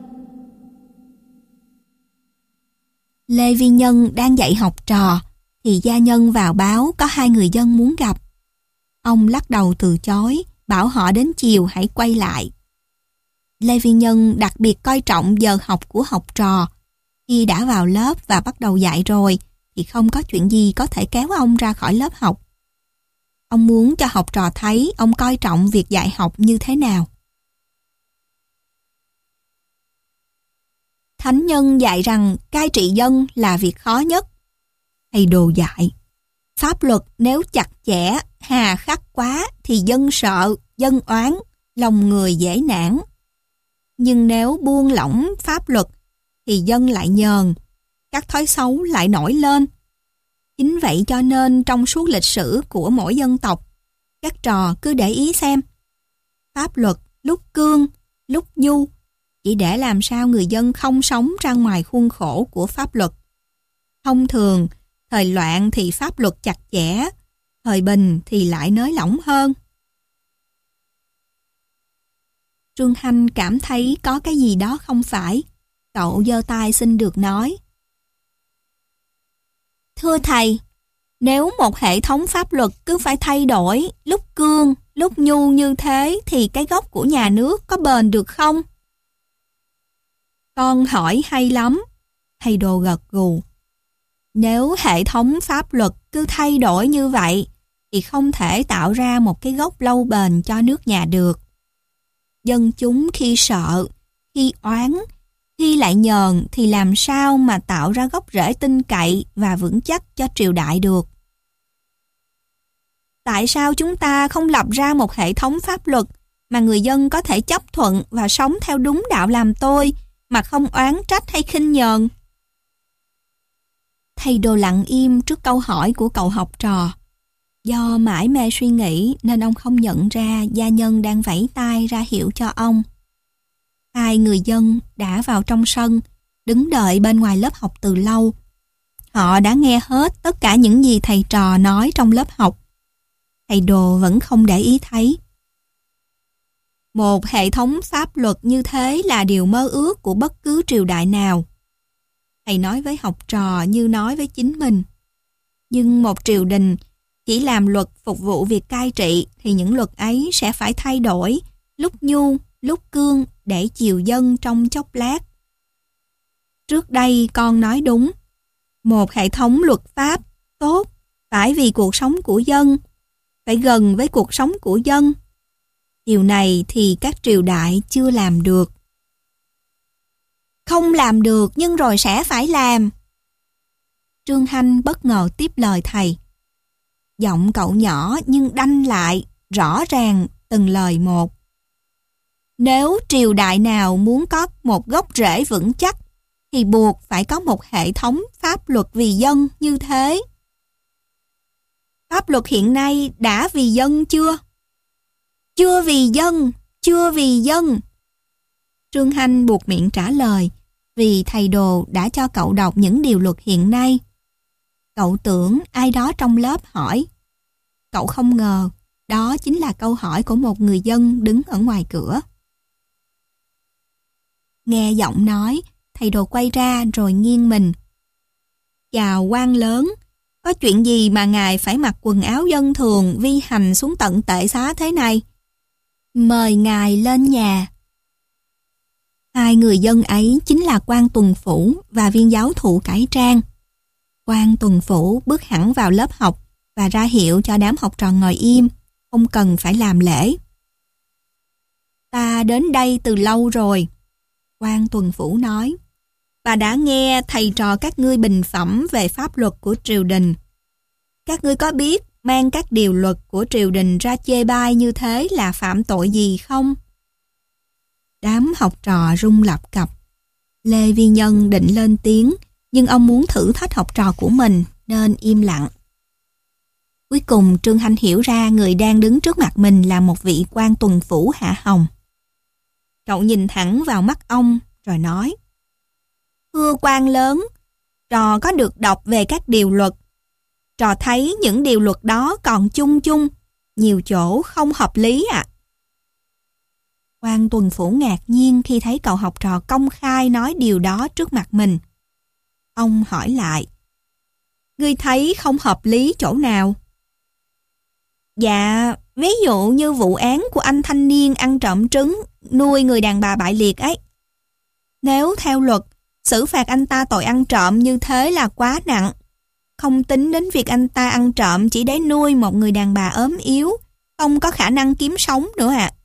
Lê Vi Nhân đang dạy học trò thì gia nhân vào báo có hai người dân muốn gặp. Ông lắc đầu từ chối, bảo họ đến chiều hãy quay lại. Lê Vi Nhân đặc biệt coi trọng giờ học của học trò. Khi đã vào lớp và bắt đầu dạy rồi thì không có chuyện gì có thể kéo ông ra khỏi lớp học. Ông muốn cho học trò thấy ông coi trọng việc dạy học như thế nào. Thánh nhân dạy rằng cai trị dân là việc khó nhất. Thầy đồ dạy, pháp luật nếu chặt chẽ, hà khắc quá thì dân sợ, dân oán, lòng người dễ nản. Nhưng nếu buông lỏng pháp luật thì dân lại nhờn, các thói xấu lại nổi lên. Chính vậy cho nên trong suốt lịch sử của mỗi dân tộc, các trò cứ để ý xem. Pháp luật lúc cương, lúc nhu, chỉ để làm sao người dân không sống ra ngoài khuôn khổ của pháp luật. Thông thường, thời loạn thì pháp luật chặt chẽ, thời bình thì lại nới lỏng hơn. Trương Hanh cảm thấy có cái gì đó không phải. Cậu giơ tay xin được nói. Thưa thầy, nếu một hệ thống pháp luật cứ phải thay đổi lúc cương, lúc nhu như thế thì cái gốc của nhà nước có bền được không? Con hỏi hay lắm. Thầy Đồ gật gù. Nếu hệ thống pháp luật cứ thay đổi như vậy thì không thể tạo ra một cái gốc lâu bền cho nước nhà được. Dân chúng khi sợ, khi oán, khi lại nhờn thì làm sao mà tạo ra gốc rễ tin cậy và vững chắc cho triều đại được. Tại sao chúng ta không lập ra một hệ thống pháp luật mà người dân có thể chấp thuận và sống theo đúng đạo làm tôi mà không oán trách hay khinh nhờn? Thầy Đồ lặng im trước câu hỏi của cậu học trò. Do mải mê suy nghĩ nên ông không nhận ra gia nhân đang vẫy tay ra hiệu cho ông. Hai người dân đã vào trong sân, đứng đợi bên ngoài lớp học từ lâu. Họ đã nghe hết tất cả những gì thầy trò nói trong lớp học. Thầy Đồ vẫn không để ý thấy. Một hệ thống pháp luật như thế là điều mơ ước của bất cứ triều đại nào. Thầy nói với học trò như nói với chính mình. Nhưng một triều đình chỉ làm luật phục vụ việc cai trị thì những luật ấy sẽ phải thay đổi lúc nhu, lúc cương để chiều dân trong chốc lát. Trước đây con nói đúng. Một hệ thống luật pháp tốt phải vì cuộc sống của dân, phải gần với cuộc sống của dân. Điều này thì các triều đại chưa làm được. Không làm được nhưng rồi sẽ phải làm. Trương Hanh bất ngờ tiếp lời thầy. Giọng cậu nhỏ nhưng đanh lại, rõ ràng từng lời một. Nếu triều đại nào muốn có một gốc rễ vững chắc, thì buộc phải có một hệ thống pháp luật vì dân như thế. Pháp luật hiện nay đã vì dân chưa? Chưa vì dân, chưa vì dân. Trương Hanh buộc miệng trả lời, vì thầy Đồ đã cho cậu đọc những điều luật hiện nay. Cậu tưởng ai đó trong lớp hỏi. Cậu không ngờ, đó chính là câu hỏi của một người dân đứng ở ngoài cửa. Nghe giọng nói, thầy Đồ quay ra rồi nghiêng mình. Chào quan lớn, có chuyện gì mà ngài phải mặc quần áo dân thường vi hành xuống tận tệ xá thế này? Mời ngài lên nhà. Hai người dân ấy chính là quan tuần phủ và viên giáo thụ cải trang. Quan tuần phủ bước hẳn vào lớp học và ra hiệu cho đám học trò ngồi im, không cần phải làm lễ. Ta đến đây từ lâu rồi, quan tuần phủ nói, và đã nghe thầy trò các ngươi bình phẩm về pháp luật của triều đình. Các ngươi có biết mang các điều luật của triều đình ra chê bai như thế là phạm tội gì không? Đám học trò rung lập cập. Lê Vi Nhân định lên tiếng, nhưng ông muốn thử thách học trò của mình nên im lặng. Cuối cùng Trương Hanh hiểu ra người đang đứng trước mặt mình là một vị quan tuần phủ hạ hồng. Cậu nhìn thẳng vào mắt ông rồi nói: Thưa quan lớn, trò có được đọc về các điều luật. Trò thấy những điều luật đó còn chung chung, nhiều chỗ không hợp lý ạ. À. Quan tuần phủ ngạc nhiên khi thấy cậu học trò công khai nói điều đó trước mặt mình. Ông hỏi lại: Ngươi thấy không hợp lý chỗ nào? Dạ, ví dụ như vụ án của anh thanh niên ăn trộm trứng, nuôi người đàn bà bại liệt ấy. Nếu theo luật, xử phạt anh ta tội ăn trộm như thế là quá nặng. Không tính đến việc anh ta ăn trộm chỉ để nuôi một người đàn bà ốm yếu, không có khả năng kiếm sống nữa ạ. À.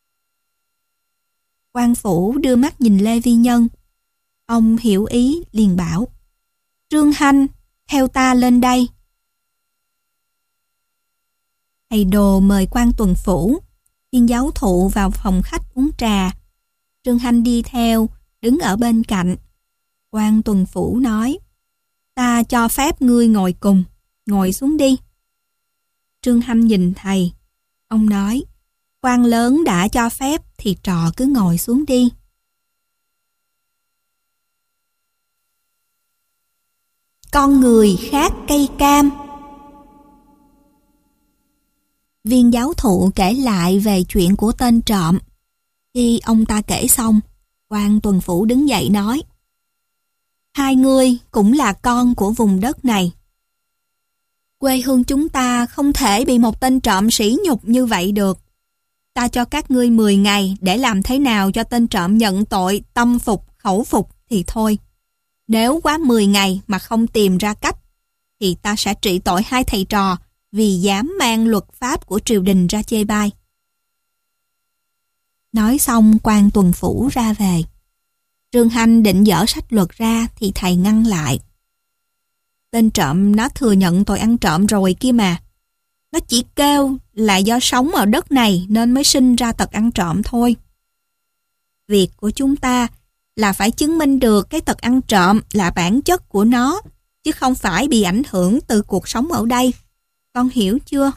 Quan phủ đưa mắt nhìn Lê Vi Nhân. Ông hiểu ý liền bảo: Trương Hanh, theo ta lên đây. Thầy Đồ mời quan tuần phủ, viên giáo thụ vào phòng khách uống trà. Trương Hanh đi theo, đứng ở bên cạnh. Quan tuần phủ nói: Ta cho phép ngươi ngồi cùng. ngồi xuống đi. Trương Hanh nhìn thầy. Ông nói, quan lớn đã cho phép thì trò cứ ngồi xuống đi. Con người khác cây cam. Viên giáo thụ kể lại về chuyện của tên trộm. Khi ông ta kể xong, quan tuần phủ đứng dậy nói, hai ngươi cũng là con của vùng đất này. Quê hương chúng ta không thể bị một tên trộm sỉ nhục như vậy được. Ta cho các ngươi mười ngày để làm thế nào cho tên trộm nhận tội, tâm phục, khẩu phục thì thôi. Nếu quá mười ngày mà không tìm ra cách, thì ta sẽ trị tội hai thầy trò vì dám mang luật pháp của triều đình ra chê bai. Nói xong, quan tuần phủ ra về. Trương Hanh định dở sách luật ra thì thầy ngăn lại. Tên trộm nó thừa nhận tội ăn trộm rồi kia mà. Nó chỉ kêu là do sống ở đất này nên mới sinh ra tật ăn trộm thôi. Việc của chúng ta là phải chứng minh được cái tật ăn trộm là bản chất của nó, chứ không phải bị ảnh hưởng từ cuộc sống ở đây. Con hiểu chưa?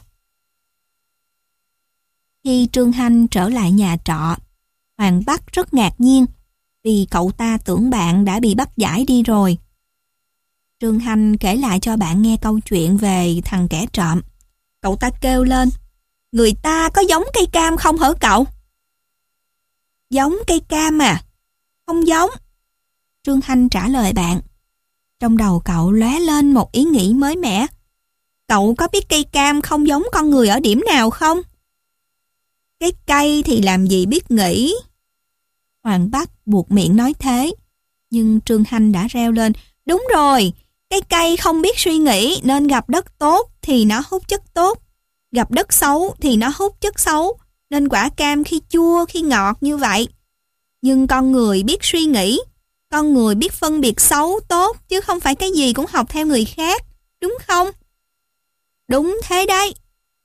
Khi Trương Hanh trở lại nhà trọ, Hoàng Bắc rất ngạc nhiên vì cậu ta tưởng bạn đã bị bắt giải đi rồi. Trương Hanh kể lại cho bạn nghe câu chuyện về thằng kẻ trộm. Cậu ta kêu lên, người ta có giống cây cam không hả cậu? Giống cây cam à? Không giống. Trương Hanh trả lời bạn. Trong đầu cậu lóe lên một ý nghĩ mới mẻ. Cậu có biết cây cam không giống con người ở điểm nào không? Cái cây thì làm gì biết nghĩ. Hoàng Bắc buộc miệng nói thế. Nhưng Trương Hanh đã reo lên, đúng rồi, cái cây không biết suy nghĩ nên gặp đất tốt thì nó hút chất tốt, gặp đất xấu thì nó hút chất xấu, nên quả cam khi chua khi ngọt như vậy. Nhưng con người biết suy nghĩ, con người biết phân biệt xấu tốt chứ không phải cái gì cũng học theo người khác, đúng không? Đúng thế đấy.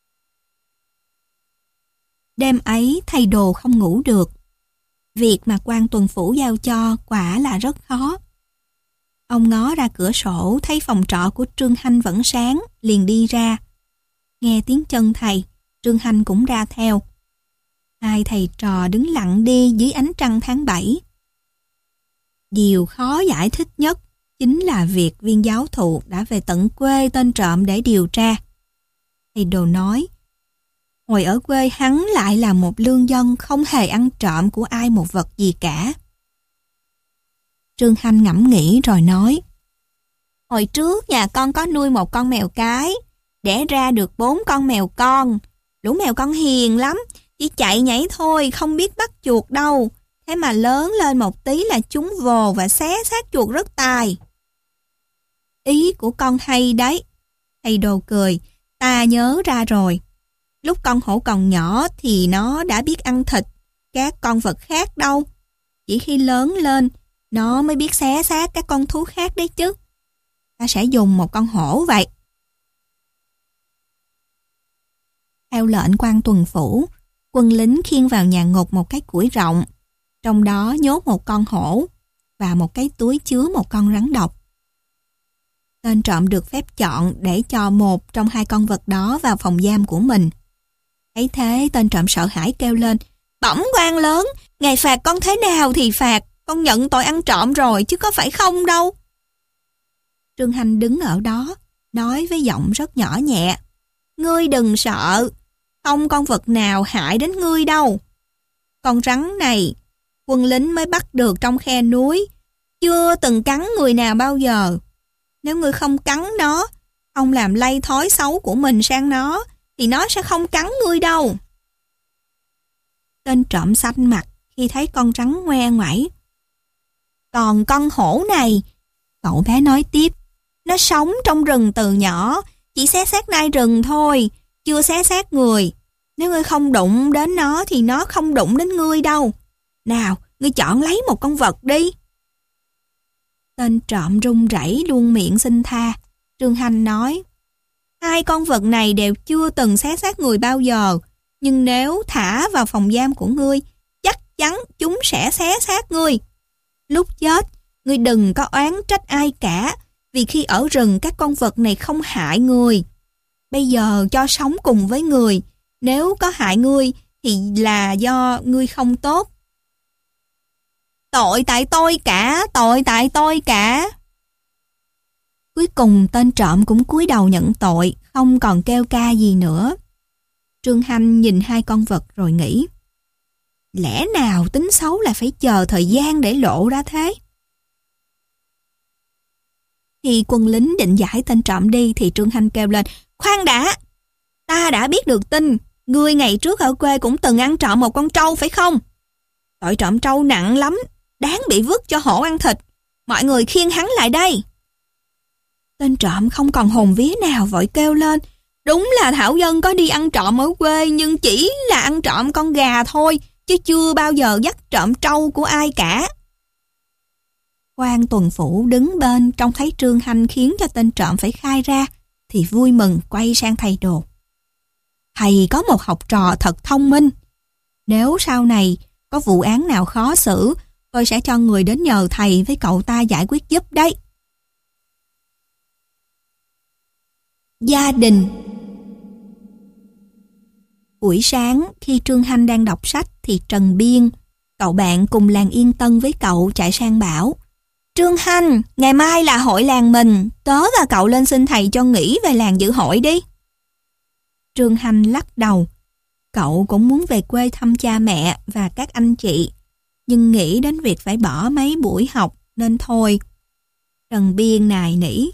Đêm ấy thầy đồ không ngủ được. Việc mà quan tuần phủ giao cho quả là rất khó. Ông ngó ra cửa sổ thấy phòng trọ của Trương Hanh vẫn sáng, liền đi ra. Nghe tiếng chân thầy, Trương Hanh cũng ra theo. Hai thầy trò đứng lặng đi dưới ánh trăng tháng bảy. Điều khó giải thích nhất chính là việc viên giáo thụ đã về tận quê tên trộm để điều tra. Thầy đồ nói, hồi ở quê hắn lại là một lương dân không hề ăn trộm của ai một vật gì cả. Trương Hanh ngẫm nghĩ rồi nói, hồi trước nhà con có nuôi một con mèo cái, đẻ ra được bốn con mèo con. Lũ mèo con hiền lắm, chỉ chạy nhảy thôi, không biết bắt chuột đâu. Thế mà lớn lên một tí là chúng vồ và xé xác chuột rất tài. Ý của con hay đấy. Thầy đồ cười, ta nhớ ra rồi. Lúc con hổ còn nhỏ thì nó đã biết ăn thịt các con vật khác đâu. Chỉ khi lớn lên, nó mới biết xé xác các con thú khác đấy chứ. Ta sẽ dùng một con hổ vậy. Theo lệnh quan tuần phủ, quân lính khiêng vào nhà ngục một cái củi rộng, trong đó nhốt một con hổ và một cái túi chứa một con rắn độc. Tên trộm được phép chọn để cho một trong hai con vật đó vào phòng giam của mình. Thấy thế, tên trộm sợ hãi kêu lên, bẩm quan lớn, ngài phạt con thế nào thì phạt, con nhận tội ăn trộm rồi chứ có phải không đâu. Trương Hanh đứng ở đó, nói với giọng rất nhỏ nhẹ, ngươi đừng sợ, không con vật nào hại đến ngươi đâu. Con rắn này, quân lính mới bắt được trong khe núi, chưa từng cắn người nào bao giờ. Nếu ngươi không cắn nó, không làm lây thói xấu của mình sang nó, thì nó sẽ không cắn ngươi đâu. Tên trộm xanh mặt khi thấy con rắn ngoe ngoẩy. Còn con hổ này, cậu bé nói tiếp, nó sống trong rừng từ nhỏ, chỉ xé xác nai rừng thôi, chưa xé xác người. Nếu ngươi không đụng đến nó thì nó không đụng đến ngươi đâu. Nào, ngươi chọn lấy một con vật đi. Tên trộm run rẩy luôn miệng xin tha. Trương Hanh nói, hai con vật này đều chưa từng xé xác người bao giờ, nhưng nếu thả vào phòng giam của ngươi, chắc chắn chúng sẽ xé xác ngươi. Lúc chết, ngươi đừng có oán trách ai cả, vì vì khi ở rừng các con vật này không hại người. Bây giờ cho sống cùng với người, nếu có hại ngươi thì là do ngươi không tốt. Tội tại tôi cả, tội tại tôi cả. Cuối cùng tên trộm cũng cúi đầu nhận tội, không còn kêu ca gì nữa. Trương Hanh nhìn hai con vật rồi nghĩ, lẽ nào tính xấu là phải chờ thời gian để lộ ra thế? Khi quân lính định giải tên trộm đi thì Trương Hanh kêu lên, khoan đã, ta đã biết được tin, ngươi ngày trước ở quê cũng từng ăn trộm một con trâu phải không? Tội trộm trâu nặng lắm, đáng bị vứt cho hổ ăn thịt. Mọi người khiêng hắn lại đây. Tên trộm không còn hồn vía nào vội kêu lên, đúng là Thảo Dân có đi ăn trộm ở quê nhưng chỉ là ăn trộm con gà thôi, chứ chưa bao giờ dắt trộm trâu của ai cả. Quan tuần phủ đứng bên trông thấy Trương Hanh khiến cho tên trộm phải khai ra thì vui mừng quay sang thầy đồ. Thầy có một học trò thật thông minh. Nếu sau này có vụ án nào khó xử, tôi sẽ cho người đến nhờ thầy với cậu ta giải quyết giúp đấy. Gia đình. Buổi sáng khi Trương Hanh đang đọc sách thì Trần Biên, cậu bạn cùng làng Yên Tân với cậu chạy sang bảo, Trương Hanh, ngày mai là hội làng mình, tớ và cậu lên xin thầy cho nghỉ về làng dự hội đi. Trương Hanh lắc đầu, cậu cũng muốn về quê thăm cha mẹ và các anh chị, nhưng nghĩ đến việc phải bỏ mấy buổi học nên thôi. Trần Biên nài nỉ,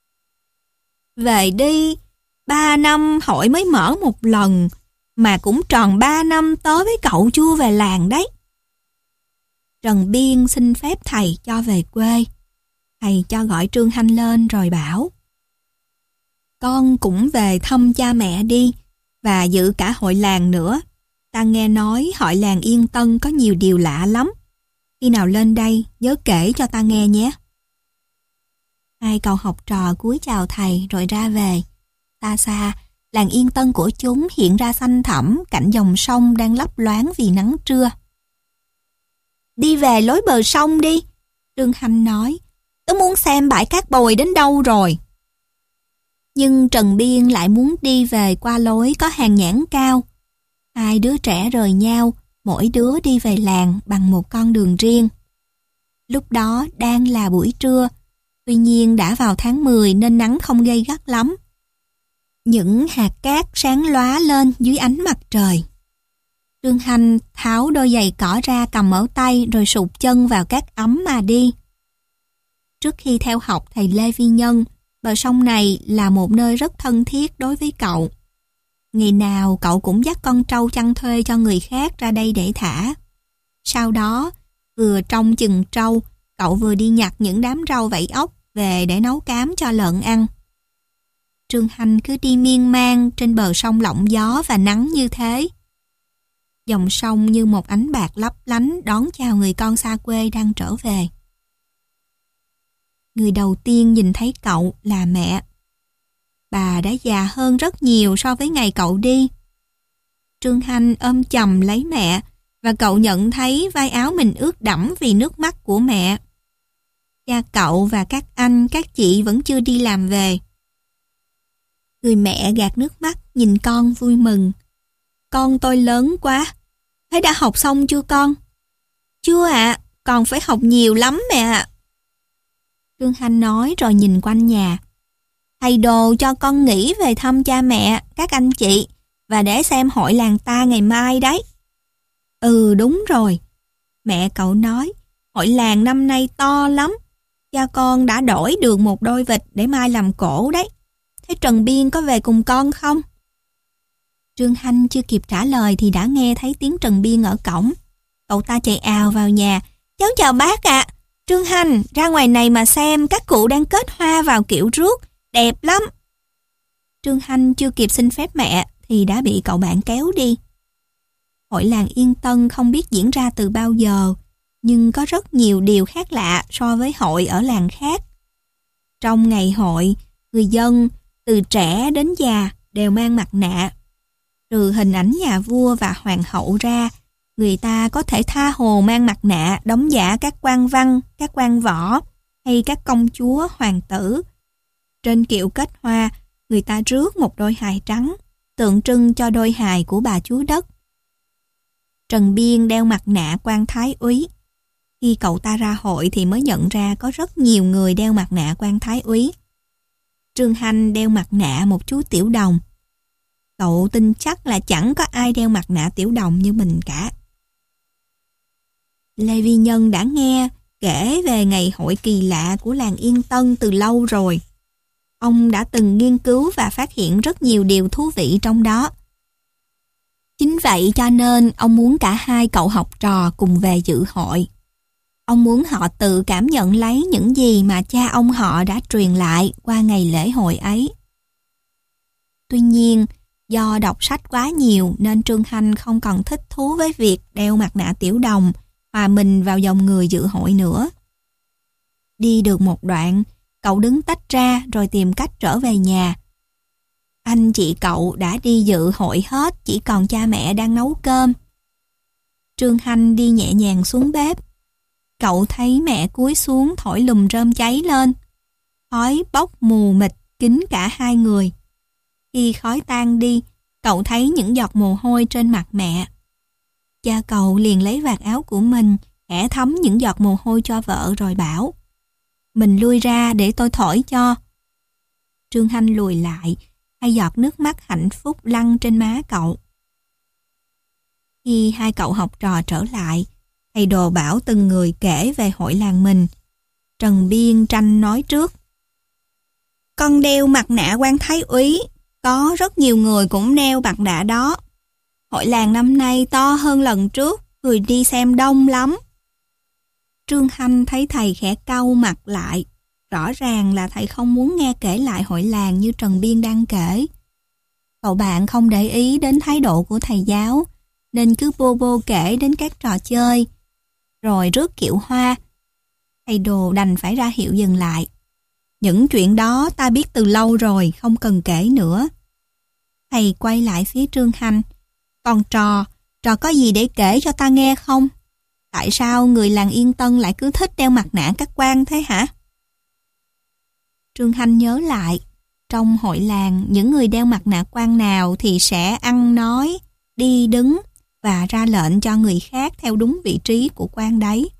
về đi, ba năm hội mới mở một lần, mà cũng tròn ba năm tớ với cậu chưa về làng đấy. Trần Biên xin phép thầy cho về quê. Thầy cho gọi Trương Hanh lên rồi bảo, con cũng về thăm cha mẹ đi, và dự cả hội làng nữa. Ta nghe nói hội làng Yên Tân có nhiều điều lạ lắm. Khi nào lên đây, nhớ kể cho ta nghe nhé. Hai cậu học trò cúi chào thầy rồi ra về. Xa xa, làng Yên Tân của chúng hiện ra xanh thẳm cạnh dòng sông đang lấp loáng vì nắng trưa. Đi về lối bờ sông đi, Trương Hanh nói. Tớ muốn xem bãi cát bồi đến đâu rồi. Nhưng Trần Biên lại muốn đi về qua lối có hàng nhãn cao. Hai đứa trẻ rời nhau, mỗi đứa đi về làng bằng một con đường riêng. Lúc đó đang là buổi trưa, tuy nhiên đã vào tháng mười nên nắng không gay gắt lắm. Những hạt cát sáng lóa lên dưới ánh mặt trời. Trương Hanh tháo đôi giày cỏ ra cầm ở tay rồi sụt chân vào cát ấm mà đi. Trước khi theo học thầy Lê Vi Nhân, bờ sông này là một nơi rất thân thiết đối với cậu. Ngày nào cậu cũng dắt con trâu chăn thuê cho người khác ra đây để thả. Sau đó, vừa trông chừng trâu, cậu vừa đi nhặt những đám rau vảy ốc về để nấu cám cho lợn ăn. Trương Hanh cứ đi miên man trên bờ sông lộng gió và nắng như thế. Dòng sông như một ánh bạc lấp lánh đón chào người con xa quê đang trở về. Người đầu tiên nhìn thấy cậu là mẹ. Bà đã già hơn rất nhiều so với ngày cậu đi. Trương Hanh ôm chầm lấy mẹ và cậu nhận thấy vai áo mình ướt đẫm vì nước mắt của mẹ. Cha cậu và các anh, các chị vẫn chưa đi làm về. Người mẹ gạt nước mắt nhìn con vui mừng. Con tôi lớn quá. Thế đã học xong chưa con? Chưa ạ, à, còn phải học nhiều lắm mẹ ạ. Trương Hanh nói rồi nhìn quanh nhà. Thầy Đồ cho con nghỉ về thăm cha mẹ, các anh chị và để xem hội làng ta ngày mai đấy. Ừ đúng rồi. Mẹ cậu nói hội làng năm nay to lắm. Cha con đã đổi được một đôi vịt để mai làm cổ đấy. Thế Trần Biên có về cùng con không? Trương Hanh chưa kịp trả lời thì đã nghe thấy tiếng Trần Biên ở cổng. Cậu ta chạy ào vào nhà. Cháu chào bác ạ. À. Trương Hanh, ra ngoài này mà xem, các cụ đang kết hoa vào kiểu rước. Đẹp lắm. Trương Hanh chưa kịp xin phép mẹ thì đã bị cậu bạn kéo đi. Hội làng Yên Tân không biết diễn ra từ bao giờ, nhưng có rất nhiều điều khác lạ so với hội ở làng khác. Trong ngày hội, người dân, từ trẻ đến già, đều mang mặt nạ. Trừ hình ảnh nhà vua và hoàng hậu ra, người ta có thể tha hồ mang mặt nạ đóng giả các quan văn, các quan võ hay các công chúa, hoàng tử, Trên kiệu kết hoa, người ta rước một đôi hài trắng, tượng trưng cho đôi hài của bà chúa đất. Trần Biên đeo mặt nạ quan thái úy. Khi cậu ta ra hội thì mới nhận ra có rất nhiều người đeo mặt nạ quan thái úy. Trương Hanh đeo mặt nạ một chú tiểu đồng. Cậu tin chắc là chẳng có ai đeo mặt nạ tiểu đồng như mình cả. Lê Vi Nhân đã nghe kể về ngày hội kỳ lạ của làng Yên Tân từ lâu rồi. Ông đã từng nghiên cứu và phát hiện rất nhiều điều thú vị trong đó. Chính vậy cho nên ông muốn cả hai cậu học trò cùng về dự hội. Ông muốn họ tự cảm nhận lấy những gì mà cha ông họ đã truyền lại qua ngày lễ hội ấy. Tuy nhiên, do đọc sách quá nhiều nên Trương Hanh không còn thích thú với việc đeo mặt nạ tiểu đồng hòa mình vào dòng người dự hội nữa. Đi được một đoạn, cậu đứng tách ra rồi tìm cách trở về nhà. Anh chị cậu đã đi dự hội hết, chỉ còn cha mẹ đang nấu cơm. Trương Hanh đi nhẹ nhàng xuống bếp. Cậu thấy mẹ cúi xuống thổi lùm rơm cháy lên. Khói bốc mù mịt kín cả hai người. Khi khói tan đi, cậu thấy những giọt mồ hôi trên mặt mẹ. Cha cậu liền lấy vạt áo của mình, khẽ thấm những giọt mồ hôi cho vợ rồi bảo: "Mình lui ra để tôi thổi cho." Trương Hanh lùi lại, hai giọt nước mắt hạnh phúc lăn trên má cậu. Khi hai cậu học trò trở lại, thầy Đồ bảo từng người kể về hội làng mình. Trần Biên tranh nói trước: "Con đeo mặt nạ quan thái úy, có rất nhiều người cũng đeo mặt nạ đó. Hội làng năm nay to hơn lần trước, người đi xem đông lắm." Trương Hanh thấy thầy khẽ cau mặt lại. Rõ ràng là thầy không muốn nghe kể lại hội làng như Trần Biên đang kể. Cậu bạn không để ý đến thái độ của thầy giáo, nên cứ bô bô kể đến các trò chơi, rồi rước kiệu hoa. Thầy Đồ đành phải ra hiệu dừng lại. "Những chuyện đó ta biết từ lâu rồi, không cần kể nữa." Thầy quay lại phía Trương Hanh. "Còn trò, trò có gì để kể cho ta nghe không? Tại sao người làng Yên Tân lại cứ thích đeo mặt nạ các quan thế hả?" Trương Hanh nhớ lại, trong hội làng, những người đeo mặt nạ quan nào thì sẽ ăn nói, đi đứng và ra lệnh cho người khác theo đúng vị trí của quan đấy.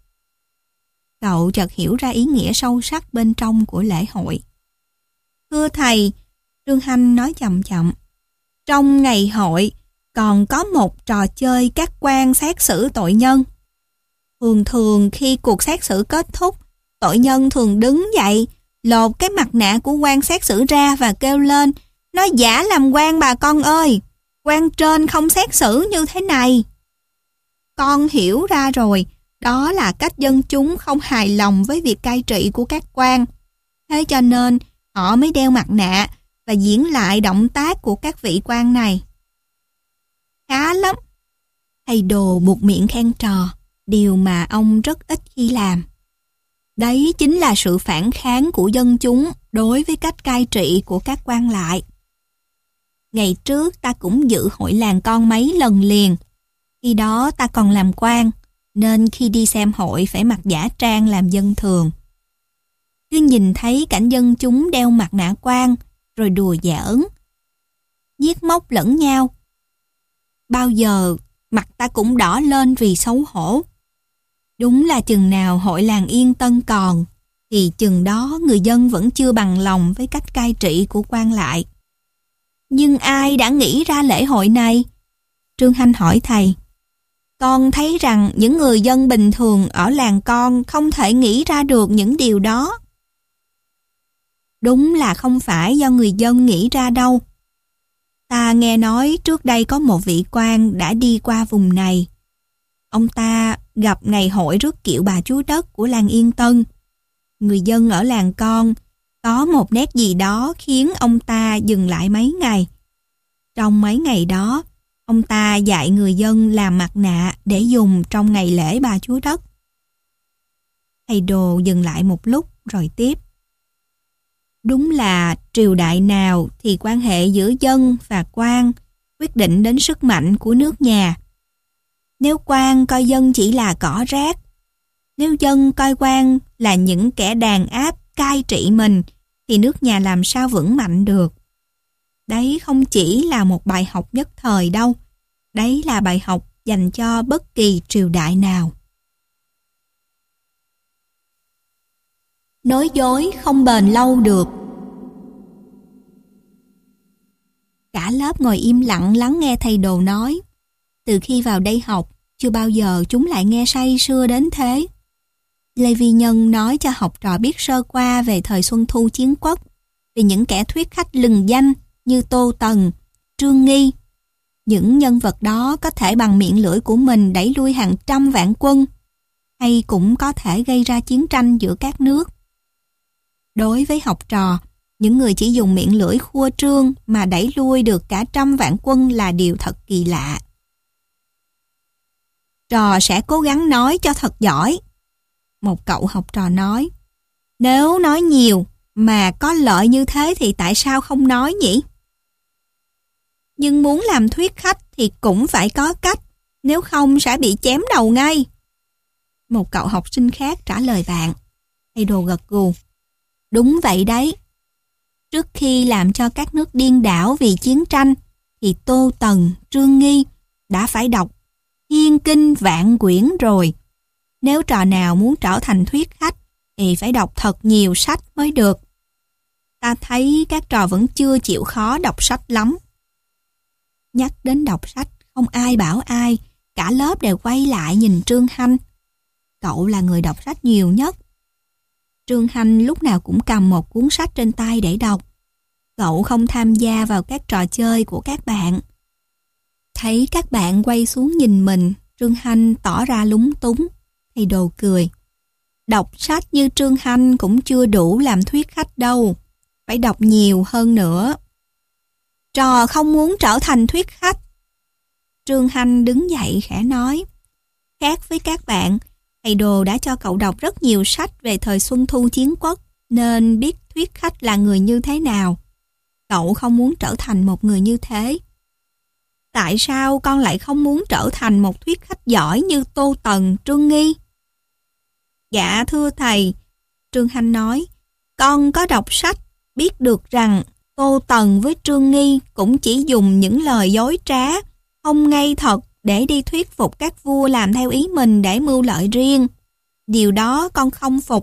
Cậu chợt hiểu ra ý nghĩa sâu sắc bên trong của lễ hội. "Thưa thầy," Trương Hanh nói chậm chậm, "trong ngày hội còn có một trò chơi các quan xét xử tội nhân. Thường thường khi cuộc xét xử kết thúc, tội nhân thường đứng dậy, lột cái mặt nạ của quan xét xử ra và kêu lên: 'Nó giả làm quan bà con ơi, quan trên không xét xử như thế này.' Con hiểu ra rồi, đó là cách dân chúng không hài lòng với việc cai trị của các quan. Thế cho nên họ mới đeo mặt nạ và diễn lại động tác của các vị quan này." "Khá lắm." Thầy Đồ buột miệng khen trò, điều mà ông rất ít khi làm. Đấy chính là sự phản kháng của dân chúng đối với cách cai trị của các quan lại. Ngày trước ta cũng dự hội làng con mấy lần liền. Khi đó ta còn làm quan, nên khi đi xem hội phải mặc giả trang làm dân thường. Cứ nhìn thấy cảnh dân chúng đeo mặt nạ quan, rồi đùa giỡn, giết móc lẫn nhau. Bao giờ mặt ta cũng đỏ lên vì xấu hổ. Đúng là chừng nào hội làng Yên Tân còn, thì chừng đó người dân vẫn chưa bằng lòng với cách cai trị của quan lại. "Nhưng ai đã nghĩ ra lễ hội này?" Trương Hanh hỏi thầy. "Con thấy rằng những người dân bình thường ở làng con không thể nghĩ ra được những điều đó." "Đúng là không phải do người dân nghĩ ra đâu. Ta nghe nói trước đây có một vị quan đã đi qua vùng này. Ông ta gặp ngày hội rước kiệu bà chúa đất của làng Yên Tân. Người dân ở làng con có một nét gì đó khiến ông ta dừng lại mấy ngày. Trong mấy ngày đó, ông ta dạy người dân làm mặt nạ để dùng trong ngày lễ bà chúa đất." Thầy Đồ dừng lại một lúc rồi tiếp. "Đúng là triều đại nào thì quan hệ giữa dân và quan quyết định đến sức mạnh của nước nhà. Nếu quan coi dân chỉ là cỏ rác, nếu dân coi quan là những kẻ đàn áp cai trị mình, thì nước nhà làm sao vững mạnh được. Đấy không chỉ là một bài học nhất thời đâu, đấy là bài học dành cho bất kỳ triều đại nào. Nói dối không bền lâu được. Cả lớp ngồi im lặng lắng nghe thầy Đồ nói. Từ khi vào đây học, chưa bao giờ chúng lại nghe say sưa đến thế. Lê Vi Nhân nói cho học trò biết sơ qua về thời Xuân Thu Chiến Quốc, về những kẻ thuyết khách lừng danh như Tô Tần, Trương Nghi. Những nhân vật đó có thể bằng miệng lưỡi của mình đẩy lui hàng trăm vạn quân, hay cũng có thể gây ra chiến tranh giữa các nước. Đối với học trò, những người chỉ dùng miệng lưỡi khua trương mà đẩy lui được cả trăm vạn quân là điều thật kỳ lạ. Trò sẽ cố gắng nói cho thật giỏi. Một cậu học trò nói, nếu nói nhiều mà có lợi như thế thì tại sao không nói nhỉ? Nhưng muốn làm thuyết khách thì cũng phải có cách, nếu không sẽ bị chém đầu ngay. Một cậu học sinh khác trả lời bạn. Thầy Đồ gật gù. Đúng vậy đấy. Trước khi làm cho các nước điên đảo vì chiến tranh, thì Tô Tần, Trương Nghi đã phải đọc thiên kinh vạn quyển rồi. Nếu trò nào muốn trở thành thuyết khách, thì phải đọc thật nhiều sách mới được. Ta thấy các trò vẫn chưa chịu khó đọc sách lắm. Nhắc đến đọc sách, không ai bảo ai, cả lớp đều quay lại nhìn Trương Hanh. Cậu là người đọc sách nhiều nhất. Trương Hanh lúc nào cũng cầm một cuốn sách trên tay để đọc. Cậu không tham gia vào các trò chơi của các bạn. Thấy các bạn quay xuống nhìn mình, Trương Hanh tỏ ra lúng túng. Thầy Đồ cười. Đọc sách như Trương Hanh cũng chưa đủ làm thuyết khách đâu. Phải đọc nhiều hơn nữa. Trò không muốn trở thành thuyết khách. Trương Hanh đứng dậy khẽ nói. Khác với các bạn, thầy Đồ đã cho cậu đọc rất nhiều sách về thời Xuân Thu Chiến Quốc, nên biết thuyết khách là người như thế nào. Cậu không muốn trở thành một người như thế. Tại sao con lại không muốn trở thành một thuyết khách giỏi như Tô Tần, Trương Nghi? Dạ thưa thầy, Trương Hanh nói, con có đọc sách, biết được rằng Tô Tần với Trương Nghi cũng chỉ dùng những lời dối trá, không ngay thật để đi thuyết phục các vua làm theo ý mình để mưu lợi riêng. Điều đó con không phục.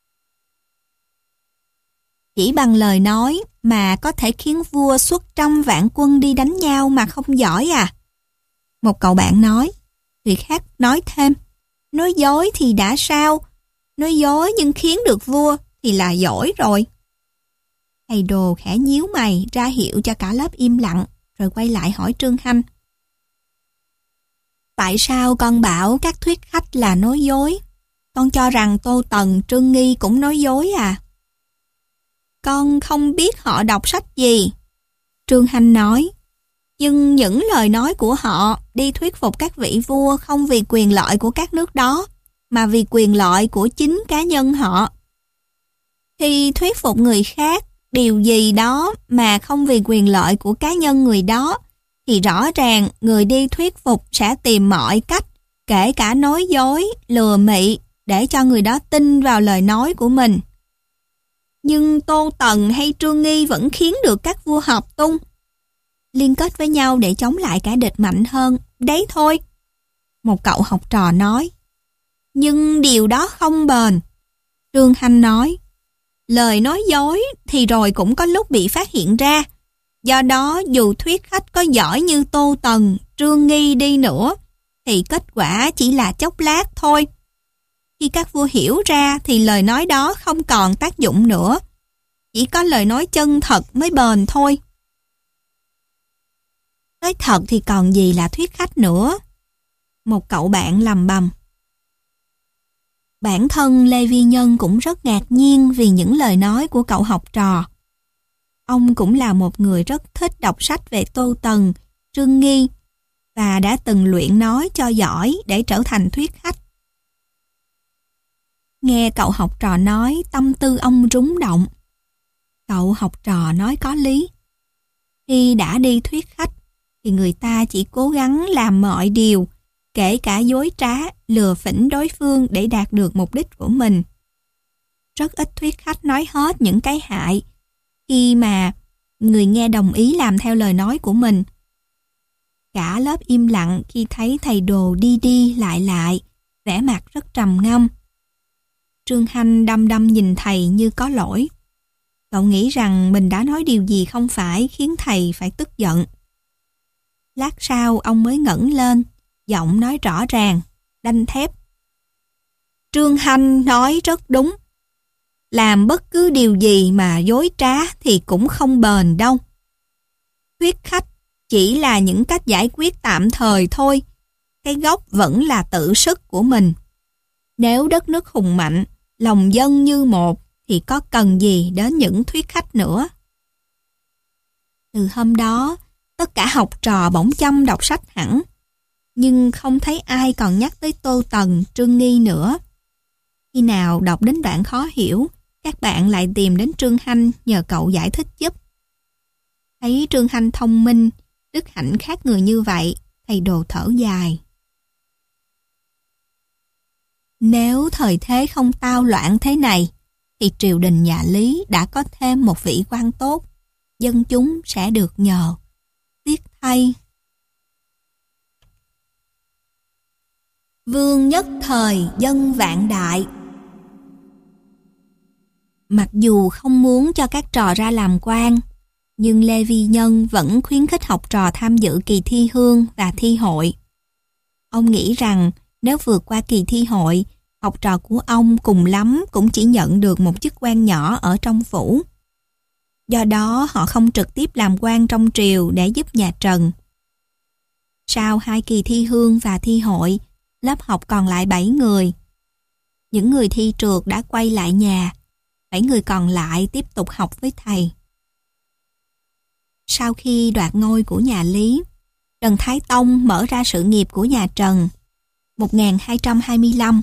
Chỉ bằng lời nói mà có thể khiến vua xuất trăm vạn quân đi đánh nhau mà không giỏi à? Một cậu bạn nói. Người khác nói thêm. Nói dối thì đã sao? Nói dối nhưng khiến được vua thì là giỏi rồi. Thầy Đồ khẽ nhíu mày ra hiệu cho cả lớp im lặng, rồi quay lại hỏi Trương Hanh. Tại sao con bảo các thuyết khách là nói dối? Con cho rằng Tô Tần, Trương Nghi cũng nói dối à? Con không biết họ đọc sách gì. Trương Hanh nói. Nhưng những lời nói của họ đi thuyết phục các vị vua không vì quyền lợi của các nước đó, mà vì quyền lợi của chính cá nhân họ. Khi thuyết phục người khác điều gì đó mà không vì quyền lợi của cá nhân người đó, thì rõ ràng người đi thuyết phục sẽ tìm mọi cách, kể cả nói dối, lừa mị, để cho người đó tin vào lời nói của mình. Nhưng Tô Tần hay Trương Nghi vẫn khiến được các vua hợp tung, liên kết với nhau để chống lại kẻ địch mạnh hơn, đấy thôi. Một cậu học trò nói. Nhưng điều đó không bền. Trương Hanh nói. Lời nói dối thì rồi cũng có lúc bị phát hiện ra. Do đó dù thuyết khách có giỏi như Tô Tần, Trương Nghi đi nữa, thì kết quả chỉ là chốc lát thôi. Khi các vua hiểu ra thì lời nói đó không còn tác dụng nữa. Chỉ có lời nói chân thật mới bền thôi. Nói thật thì còn gì là thuyết khách nữa. Một cậu bạn lầm bầm. Bản thân Lê Vi Nhân cũng rất ngạc nhiên vì những lời nói của cậu học trò. Ông cũng là một người rất thích đọc sách về Tô Tần, Trương Nghi và đã từng luyện nói cho giỏi để trở thành thuyết khách. Nghe cậu học trò nói, tâm tư ông rúng động. Cậu học trò nói có lý. Khi đã đi thuyết khách, thì người ta chỉ cố gắng làm mọi điều, kể cả dối trá, lừa phỉnh đối phương để đạt được mục đích của mình. rất ít thuyết khách nói hết những cái hại khi mà người nghe đồng ý làm theo lời nói của mình. Cả lớp im lặng khi thấy thầy Đồ đi đi lại lại, vẻ mặt rất trầm ngâm. Trương Hanh đăm đăm nhìn thầy như có lỗi. Cậu nghĩ rằng mình đã nói điều gì không phải khiến thầy phải tức giận. Lát sau ông mới ngẩng lên, giọng nói rõ ràng, đanh thép. Trương Hanh nói rất đúng. Làm bất cứ điều gì mà dối trá thì cũng không bền đâu. Thuyết khách chỉ là những cách giải quyết tạm thời thôi. Cái gốc vẫn là tự sức của mình. Nếu đất nước hùng mạnh, lòng dân như một, thì có cần gì đến những thuyết khách nữa. Từ hôm đó, tất cả học trò bỗng chăm đọc sách hẳn. Nhưng không thấy ai còn nhắc tới Tô Tần, Trương Nghi nữa. Khi nào đọc đến đoạn khó hiểu, các bạn lại tìm đến Trương Hanh nhờ cậu giải thích giúp. Thấy Trương Hanh thông minh, đức hạnh khác người như vậy, thầy Đồ thở dài. Nếu thời thế không tao loạn thế này, thì triều đình nhà Lý đã có thêm một vị quan tốt, dân chúng sẽ được nhờ. Tiếc thay. Vương nhất thời dân vạn đại. Mặc dù không muốn cho các trò ra làm quan, nhưng Lê Vi Nhân vẫn khuyến khích học trò tham dự kỳ thi hương và thi hội. Ông nghĩ rằng nếu vượt qua kỳ thi hội, học trò của ông cùng lắm cũng chỉ nhận được một chức quan nhỏ ở trong phủ. Do đó họ không trực tiếp làm quan trong triều để giúp nhà Trần. Sau hai kỳ thi hương và thi hội, lớp học còn lại bảy người. Những người thi trượt đã quay lại nhà, bảy người còn lại tiếp tục học với thầy. Sau khi đoạt ngôi của nhà Lý, Trần Thái Tông mở ra sự nghiệp của nhà Trần một nghìn hai trăm hai mươi lăm.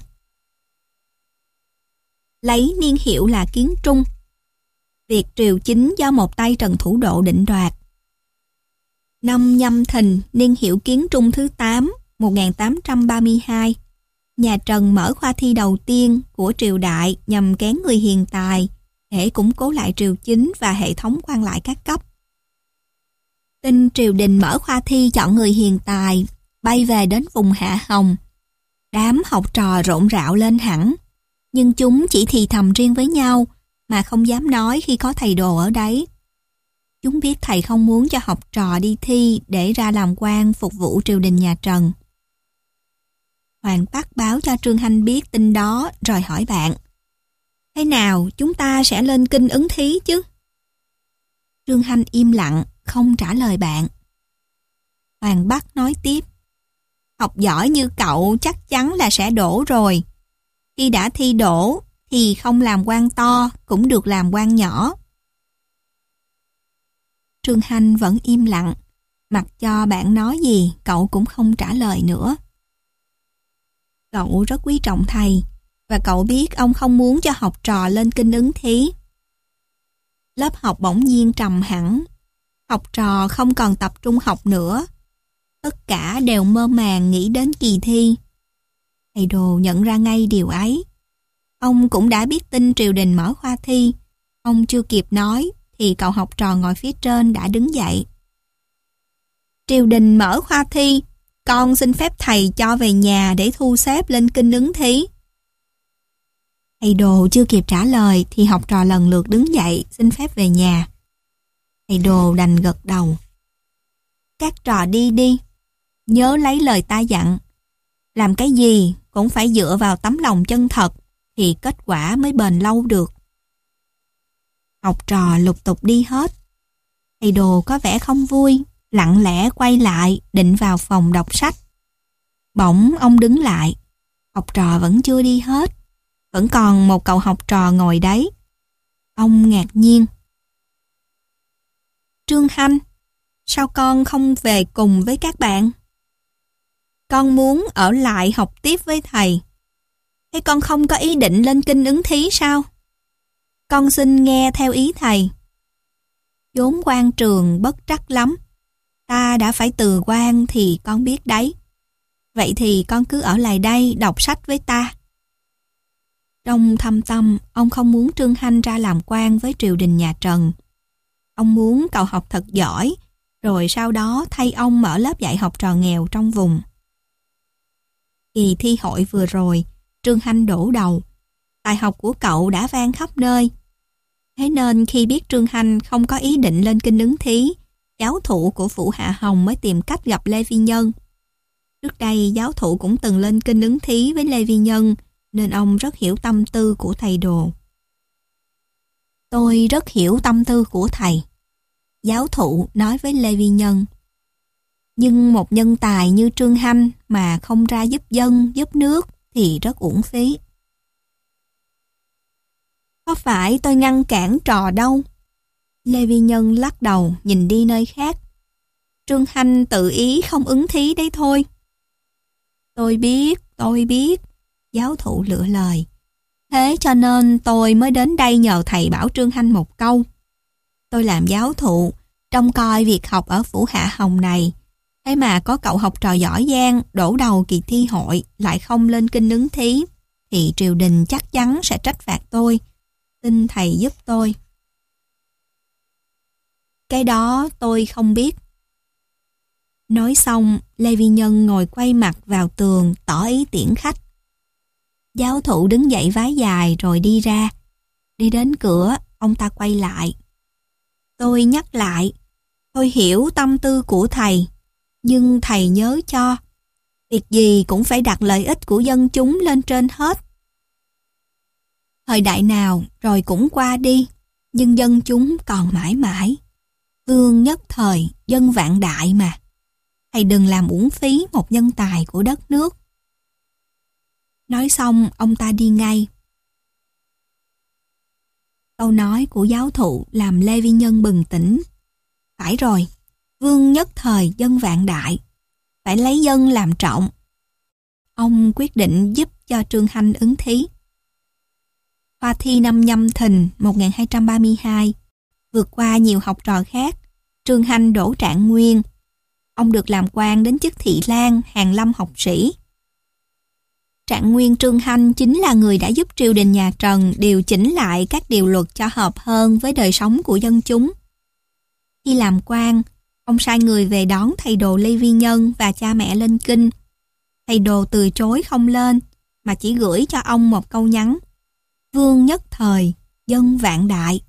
Lấy niên hiệu là Kiến Trung. Việc triều chính do một tay Trần Thủ Độ định đoạt. Năm Nhâm Thìn, niên hiệu Kiến Trung thứ tám, một nghìn tám trăm ba mươi hai, nhà Trần mở khoa thi đầu tiên của triều đại nhằm kén người hiền tài, để củng cố lại triều chính và hệ thống quan lại các cấp. Tin triều đình mở khoa thi chọn người hiền tài bay về đến vùng Hạ Hồng. Đám học trò rộn rạo lên hẳn, nhưng chúng chỉ thì thầm riêng với nhau mà không dám nói khi có thầy Đồ ở đấy. Chúng biết thầy không muốn cho học trò đi thi để ra làm quan phục vụ triều đình nhà Trần. Hoàng Tắc báo cho Trương Hanh biết tin đó rồi hỏi bạn: thế nào chúng ta sẽ lên kinh ứng thí chứ? Trương Hanh im lặng, không trả lời bạn. Hoàng Bắc nói tiếp: học giỏi như cậu chắc chắn là sẽ đỗ rồi. Khi đã thi đỗ thì không làm quan to cũng được làm quan nhỏ. Trương Hanh vẫn im lặng, mặc cho bạn nói gì cậu cũng không trả lời nữa. Cậu rất quý trọng thầy và cậu biết ông không muốn cho học trò lên kinh ứng thí. Lớp học bỗng nhiên trầm hẳn. Học trò không còn tập trung học nữa. Tất cả đều mơ màng nghĩ đến kỳ thi. Thầy Đồ nhận ra ngay điều ấy. Ông cũng đã biết tin triều đình mở khoa thi. Ông chưa kịp nói thì cậu học trò ngồi phía trên đã đứng dậy. Triều đình mở khoa thi, con xin phép thầy cho về nhà để thu xếp lên kinh ứng thí. Thầy Đồ chưa kịp trả lời thì học trò lần lượt đứng dậy xin phép về nhà. Thầy Đồ đành gật đầu. Các trò đi đi, nhớ lấy lời ta dặn. Làm cái gì cũng phải dựa vào tấm lòng chân thật thì kết quả mới bền lâu được. Học trò lục tục đi hết. Thầy Đồ có vẻ không vui, lặng lẽ quay lại định vào phòng đọc sách. Bỗng ông đứng lại. Học trò vẫn chưa đi hết. Vẫn còn một cậu học trò ngồi đấy. Ông ngạc nhiên. Trương Hanh, sao con không về cùng với các bạn? Con muốn ở lại học tiếp với thầy. Hay con không có ý định lên kinh ứng thí sao? Con xin nghe theo ý thầy. Vốn quan trường bất trắc lắm. Ta đã phải từ quan thì con biết đấy. Vậy thì con cứ ở lại đây đọc sách với ta. Trong thâm tâm, ông không muốn Trương Hanh ra làm quan với triều đình nhà Trần. Ông muốn cậu học thật giỏi, rồi sau đó thay ông mở lớp dạy học trò nghèo trong vùng. Kỳ thi hội vừa rồi, Trương Hanh đổ đầu. Tài học của cậu đã vang khắp nơi. Thế nên khi biết Trương Hanh không có ý định lên kinh ứng thí, giáo thụ của Phủ Hạ Hồng mới tìm cách gặp Lê Vi Nhân. Trước đây giáo thụ cũng từng lên kinh ứng thí với Lê Vi Nhân, nên ông rất hiểu tâm tư của thầy đồ. Tôi rất hiểu tâm tư của thầy, giáo thụ nói với Lê Vi Nhân. Nhưng một nhân tài như Trương Hanh mà không ra giúp dân, giúp nước thì rất uổng phí. Có phải tôi ngăn cản trò đâu? Lê Vi Nhân lắc đầu nhìn đi nơi khác. Trương Hanh tự ý không ứng thí đấy thôi. Tôi biết, tôi biết, giáo thụ lựa lời. Thế cho nên tôi mới đến đây nhờ thầy bảo Trương Hanh một câu. Tôi làm giáo thụ, trông coi việc học ở Phủ Hạ Hồng này. Thế mà có cậu học trò giỏi giang đổ đầu kỳ thi hội lại không lên kinh ứng thí, thì triều đình chắc chắn sẽ trách phạt tôi. Xin thầy giúp tôi. Cái đó tôi không biết. Nói xong, Lê Vi Nhân ngồi quay mặt vào tường tỏ ý tiễn khách. Giáo thụ đứng dậy vái dài rồi đi ra. Đi đến cửa, ông ta quay lại. Tôi nhắc lại, tôi hiểu tâm tư của thầy, nhưng thầy nhớ cho, việc gì cũng phải đặt lợi ích của dân chúng lên trên hết. Thời đại nào rồi cũng qua đi, nhưng dân chúng còn mãi mãi. Vương nhất thời, dân vạn đại mà. Thầy đừng làm uổng phí một nhân tài của đất nước. Nói xong, ông ta đi ngay. Câu nói của giáo thụ làm Lê Vi Nhân bừng tỉnh. Phải rồi, vương nhất thời, dân vạn đại. Phải lấy dân làm trọng. Ông quyết định giúp cho Trương Hanh ứng thí. Khoa thi năm Nhâm Thìn một nghìn hai trăm ba mươi hai, vượt qua nhiều học trò khác, Trương Hanh đỗ trạng nguyên. Ông được làm quan đến chức thị lang, hàn lâm học sĩ. Trạng nguyên Trương Hanh chính là người đã giúp triều đình nhà Trần điều chỉnh lại các điều luật cho hợp hơn với đời sống của dân chúng. Khi làm quan, ông sai người về đón thầy đồ Lê Vi Nhân và cha mẹ lên kinh. Thầy đồ từ chối không lên, mà chỉ gửi cho ông một câu nhắn. Vương nhất thời, dân vạn đại.